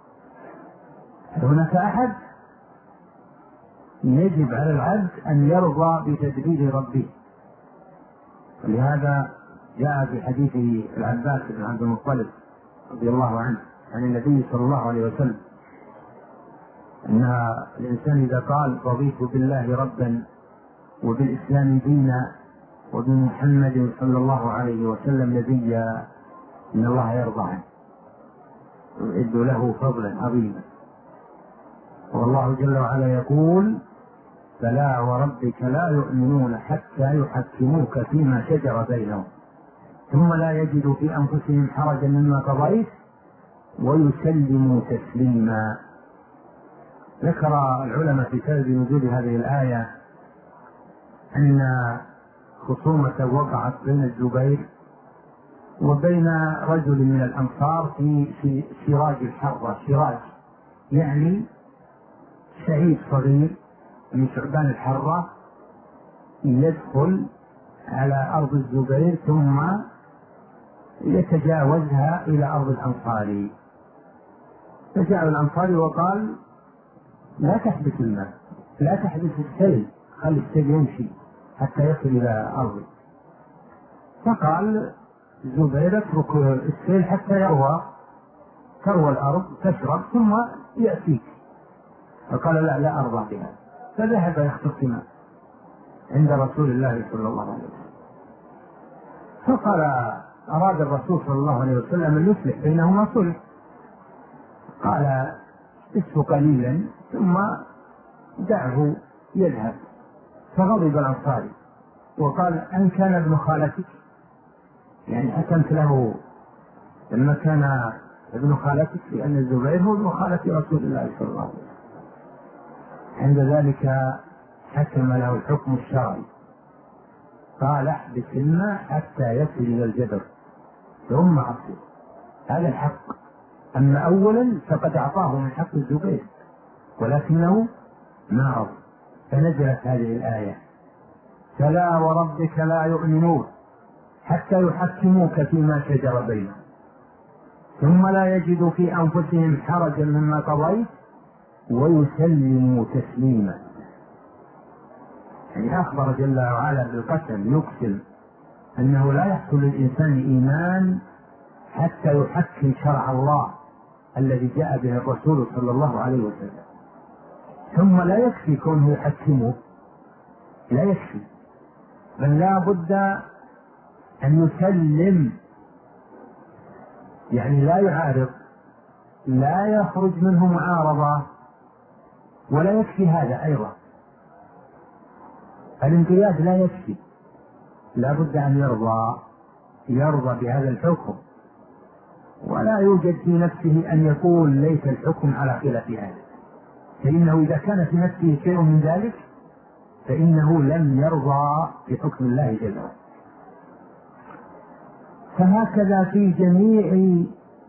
هناك أحد؟ يجب على العبد أن يرضى بتدبير ربه. ولهذا جاء في حديث العباس بن عبد المطلب رضي الله عنه عن النبي صلى الله عليه وسلم أن الإنسان إذا قال رضيت بالله ربا وبالإسلام دينا وبمحمد صلى الله عليه وسلم نبيا إن الله يرضى عنه ويعد له فضلا عظيما. والله جل وعلا يقول فلا وربك لا يؤمنون حتى يحكموك فيما شجر بينهم ثم لا يجدوا في أنفسهم حرجا مما قضيت ويسلموا تسليما. ذكر العلماء في سبب نزول هذه الآية أن خصومة وقعت بين الزبير وبين رجل من الأنصار في سراج الحرة. سراج يعني شهيد صغير من شعبان الحرة يدخل على أرض الزبير ثم يتجاوزها إلى أرض الأنصاري. فجاء الأنصاري وقال لا تحبس الماء، لا تحبس السيل، خلي السيل يمشي حتى يصل إلى أرضه. فقال الزبير اترك السيل حتى تروى الأرض تشرب ثم يأتيك. فقال لا أرضى بها. فذهب يختصم عند رسول الله صلى الله عليه وسلم. فقال أراد الرسول صلى الله عليه وسلم أن يصلح بينهما صلح. قال اسف قليلا ثم دعه يذهب. فغضب الأنصاري وقال أن كان ابن خالتك، يعني حكمت له لما كان ابن خالتك، لأن الزبير هو ابن خالة رسول الله صلى الله عليه وسلم. عند ذلك حكم له الحكم الشرعي، قال احبس الماء حتى يصل إلى الجدر ثم عصر. هذا الحق. أما أولا فقد أعطاه من حق الزبير ولكنه ما رضي. فنزلت هذه الآية فلا وربك لا يؤمنون حتى يحكموك فيما شجر بينهم ثم لا يجدوا في أنفسهم حرجا مما قضيت ويسلموا تسليما. يعني أخبر جل وعلا بالقسم، يقسم أنه لا يحصل للإنسان إيمان حتى يحكم شرع الله الذي جاء به الرسول صلى الله عليه وسلم. ثم لا يكفي كونه يحكمه، لا يكفي، بل لا بد أن يسلم، يعني لا يعارض، لا يخرج منه معارضة. ولا يكفي هذا أيضا، الانقياد لا يكفي، لا بد أن يرضى بهذا الحكم، ولا يوجد في نفسه أن يقول ليس الحكم على خلاف هذا، فإنه إذا كان في نفسه شيء من ذلك فإنه لم يرضى بحكم الله جل وعلا. فهكذا في جميع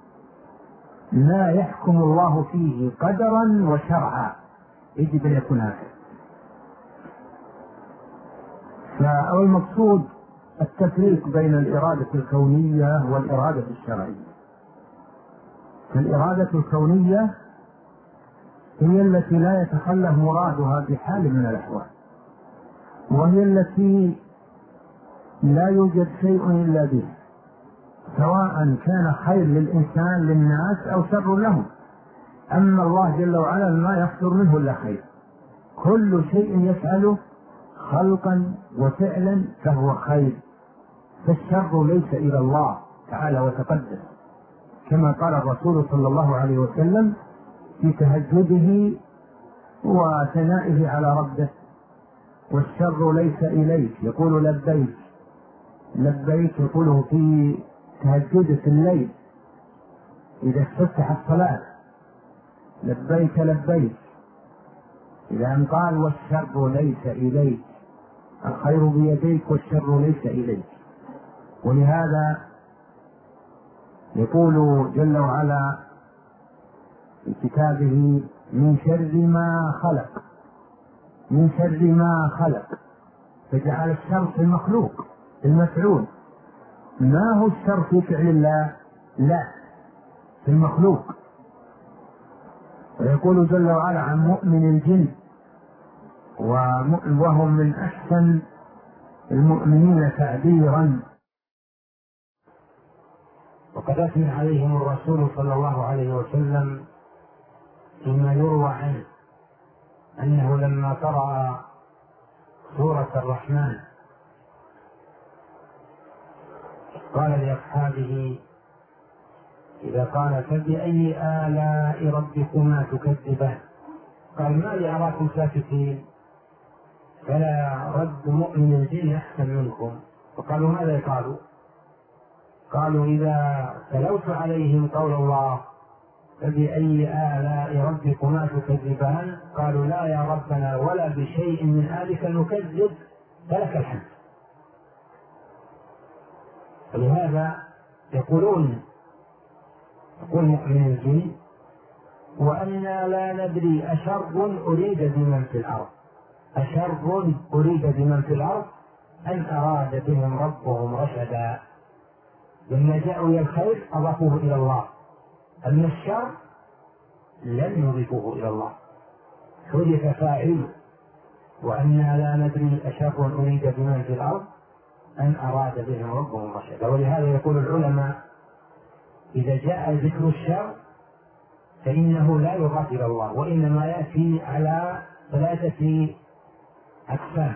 ما يحكم الله فيه قدرا وشرعا يجب أن يكون هكذا. فالمقصود التفريق بين الإرادة الكونية والإرادة الشرعية. الإرادة الكونية هي التي لا يتخلف مرادها بحال من الأحوال، وهي التي لا يوجد شيء إلا بها، سواء كان خير للإنسان للناس أو شر لهم. أما الله جل وعلا ما يصدر منه إلا خير، كل شيء يفعله خلقا وفعلا فهو خير، فالشر ليس إلى الله تعالى وتقدس، كما قال الرسول صلى الله عليه وسلم في تهجده وثنائه على ربه: والشر ليس إليك، يقول لبيك لبيك، يقوله في تهجد في الليل إذا استفتح الصلاة: لبيك لبيك. إذا أن قال: والشر ليس إليك، الخير بيديك والشر ليس إليك. ولهذا يقول جل وعلا في كتابه: من شر ما خلق، من شر ما خلق، فجعل الشر في المخلوق المفعول. ما هو الشر في فعل الله؟ لا، في المخلوق. ويقول جل وعلا عن مؤمن الجن: وهم من أحسن المؤمنين تعبيرا. وقد أثنى عليهم الرسول صلى الله عليه وسلم فيما يروى عنه أنه لما قرأ سورة الرحمن قال لأصحابه إذا قال: فبأي آلاء ربكما تكذبان؟ قال: ما لي أراكم ساكتين؟ فلا رد مؤمن الجن أحسن منكم. فقالوا: ماذا قالوا؟ قالوا: إذا تلوت عليهم قول الله: فبأي آلاء ربكما تكذبان؟ قالوا: لا يا ربنا، ولا بشيء من آلك نكذب، فلك الحمد. ولهذا يقول مؤمن الجن: وأنا لا ندري أشر أريد بمن في الأرض، أشر أريد بمن في الأرض أن أراد بهم ربهم رشدا. لما جاءوا إلى الخير أضافوه إلى الله، أما الشر لم يضيفوه إلى الله، حدث فاعل. وأنا لا ندري أشر أريد بمن في الأرض أن أراد بهم ربهم رشدا. ولهذا يقول العلماء: إذا جاء ذكر الشر فإنه لا يضاف إلى الله، وإنما يأتي على 3 أقسام: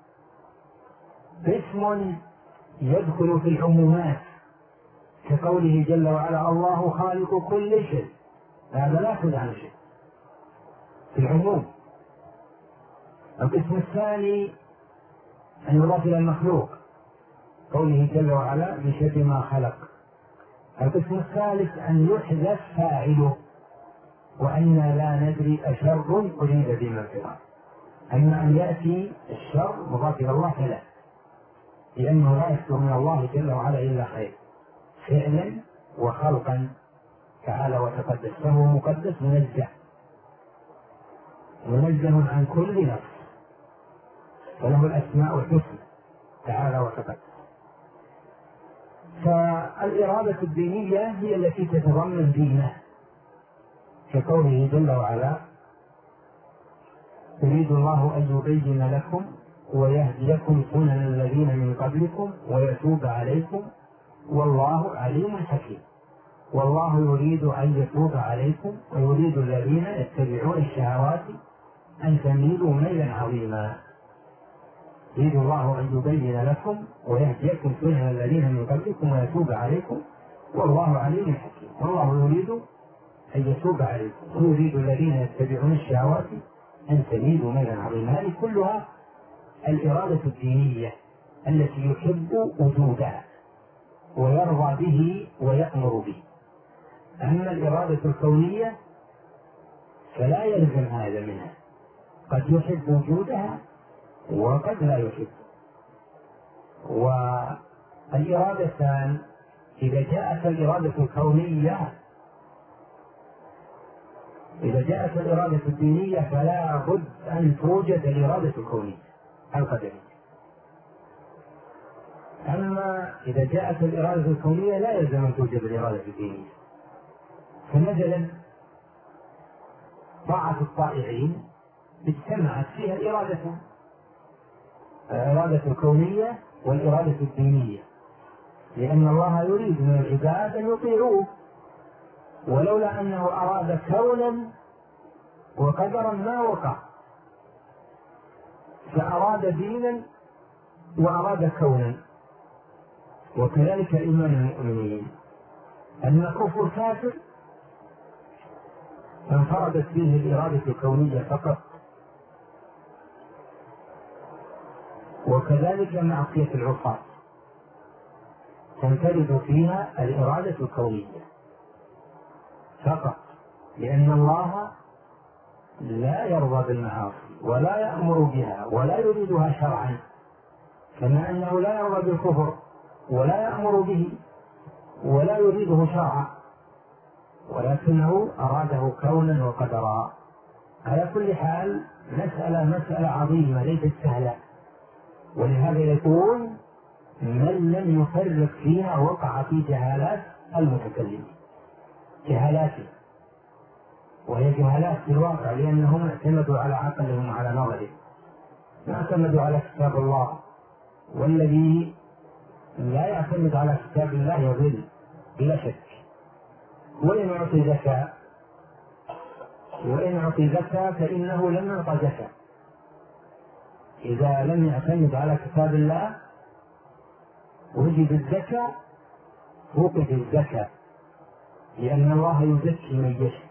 قسم يدخل في العمومات كقوله جل وعلا: الله خالق كل شيء، هذا لا يأخذ عن شيء في العموم. القسم الثاني أن يضاف إلى المخلوق، قوله جل وعلا: من شر ما خلق. القسم الثالث أن يحذف فاعله، وأنا لا ندري أشر أريد بمن في الأرض. أما أن يأتي الشر مضاف إلى الله فلا، لأنه لا يصدر من الله جل وعلا إلا خير فعلا وخلقا تعالى وتقدس، فهو مقدس منزه عن كل نفس، فله الأسماء الحسنى تعالى وتقدس. فالإرادة الدينية هي التي تتضمن دينه، كقوله جل وعلا: يريد الله أن يبين لكم ويهديكم سنن الذين من قبلكم ويتوب عليكم والله عليم حكيم. والله يريد أن يتوب عليكم ويريد الذين يتبعون الشهوات أن تميلوا ميلا عظيما. يريد الله أن يبين لكم ويهديكم سنن الذين من قبلكم ويتوب عليكم والله عليم حكيم. والله يريد أن يتوب عليكم ويريد الذين يتبعون الشهوات أن تميلوا ميلا عظيما. هذه كلها الإرادة الدينية التي يحب وجودها ويرضى به ويأمر به. أما الإرادة الكونية فلا يلزم هذا منها، قد يحب وجودها وقد لا يحب. والإرادتان إذا جاءت الإرادة الكونية، إذا جاءت الإرادة الدينية فلا بد أن توجد الإرادة الكونية القدرية. أما إذا جاءت الإرادة الكونية لا يلزم أن توجد الإرادة الدينية. فمثلا طاعة الطائعين اجتمعت فيها الإرادة الكونية والإرادة الدينية، لأن الله يريد من العباد أن يطيعوه، ولولا أنه أراد كونا وقدرا ما وقع، فأراد دينا وأراد كونا. وكذلك إيمان المؤمنين، أن كفر كافر انفردت فيه الإرادة الكونية فقط، وكذلك معصية العصاة تنفرد فيها الإرادة الكونية فقط، لأن الله لا يرضى بالمعاصي ولا يأمر بها ولا يريدها شرعا، كما أنه لا يرضى بالكفر ولا يأمر به ولا يريده شرعا، ولكنه أراده كونا وقدرا. على كل حال مسألة عظيمة ليست سهلة، ولهذا يقول من لم يفرق فيها وقع في جهالات المتكلمين، جهالاته، وهي جهالات في الواقع، لأنهم اعتمدوا على عقلهم وعلى نظرهم، ما اعتمدوا على كتاب الله، والذي لا يعتمد على كتاب الله يضل بلا شك. وإن أعطي زكاة فإنه لم يعطى زكاة. إذا لم يعتمد على كتاب الله وجد الزكاة وقف الزكاة، لأن الله يزكي من يشاء.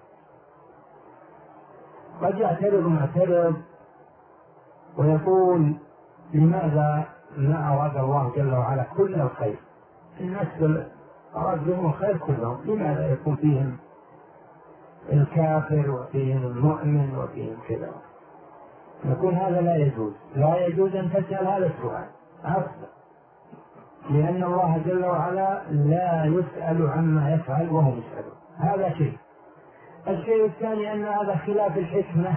قد يعترض معترض ويقول لماذا ما أراد الله جل وعلا كل الخير؟ الناس أراد بهم الخير كلهم، لماذا يكون فيهم الكافر وفيهم المؤمن وفيهم كذا؟ نقول هذا لا يجوز أن تسأل هذا السؤال أصلا، لأن الله جل وعلا لا يسأل عما يفعل وهم يسألون. هذا شيء. الشيء الثاني أن هذا خلاف الحكمة.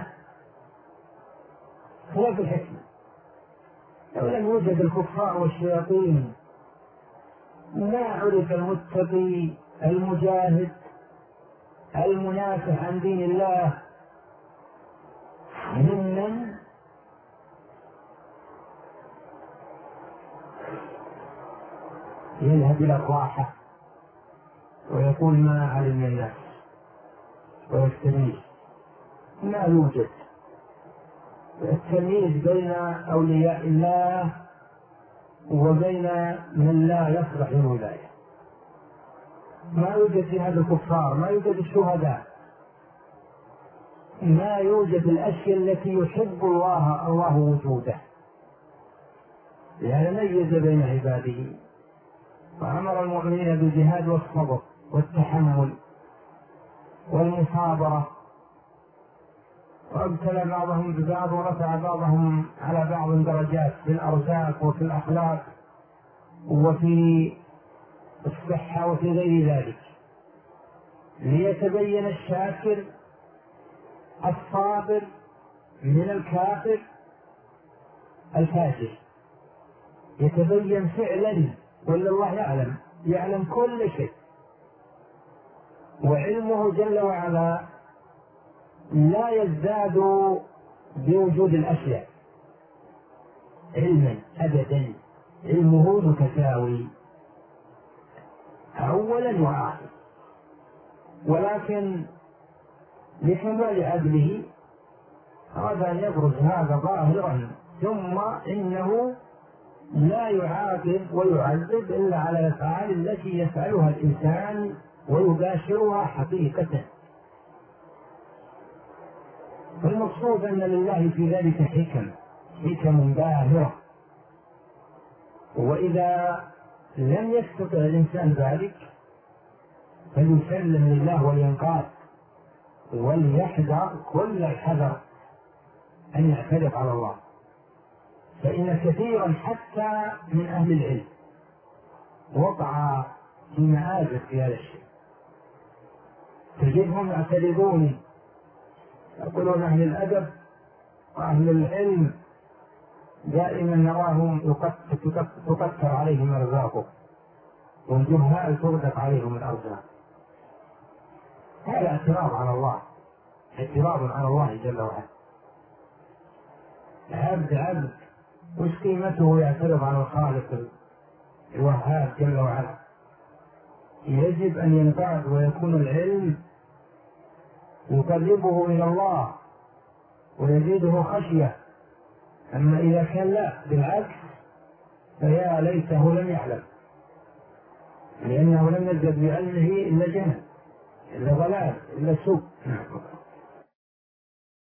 لو لم يوجد الكفار والشياطين ما عرف المتقي المجاهد المنافح عن دين الله ممن يذهب إلى الراحة ويقول ما علم الناس ويستميز. ما يوجد التمييز بين أولياء الله وبين من لا يصلح للولاية. ما يوجد في هذا الكفار، ما يوجد الشهداء، ما يوجد الأشياء التي يحب الله وجوده، لهذا ميز بين عباده وأمر المؤمنين بالجهاد والصبر والتحمل والمصابرة، وابتلى بعضهم ببعض ورفع بعضهم على بعض درجات في الأرزاق وفي الأخلاق وفي الصحة وفي غير ذلك، ليتبين الشاكر الصابر من الكافر الفاجر، يتبين فعلا، ولا الله يعلم كل شيء، وعلمه جل وعلا لا يزداد بوجود الأشياء علما أبدا، علمه متساوي أولا وآخر، ولكن لكمال عدله أراد أن يبرز هذا ظاهرا، ثم إنه لا يعاقب ويعذب إلا على الأفعال التي يفعلها الإنسان ويباشرها حقيقة. المقصود أن لله في ذلك حكم باهرة، وإذا لم يستطع الإنسان ذلك فليسلم لله ولينقاد، وليحذر كل الحذر أن يعترض على الله، فإن كثيرا حتى من أهل العلم وقع في مآزق في هذا الشيء، تجدهم يعترضون، يقولون أهل الأدب وأهل العلم دائما نراهم تقطر عليهم أرزاقهم، والجهال تغدق عليهم الأرزاق. هذا اعتراض على الله، اعتراض على الله جل وعلا. عبد وش قيمته يعترض على الخالق الوهاب جل وعلا؟ يجب أن ينقاد ويكون العلم يقربه إلى الله ويزيده خشية. أما إذا كان لا، بالعكس، فيا ليته لم يعلم، لأنه لم يزدد بعلمه إلا جهل، إلا ضلال، إلا سوء.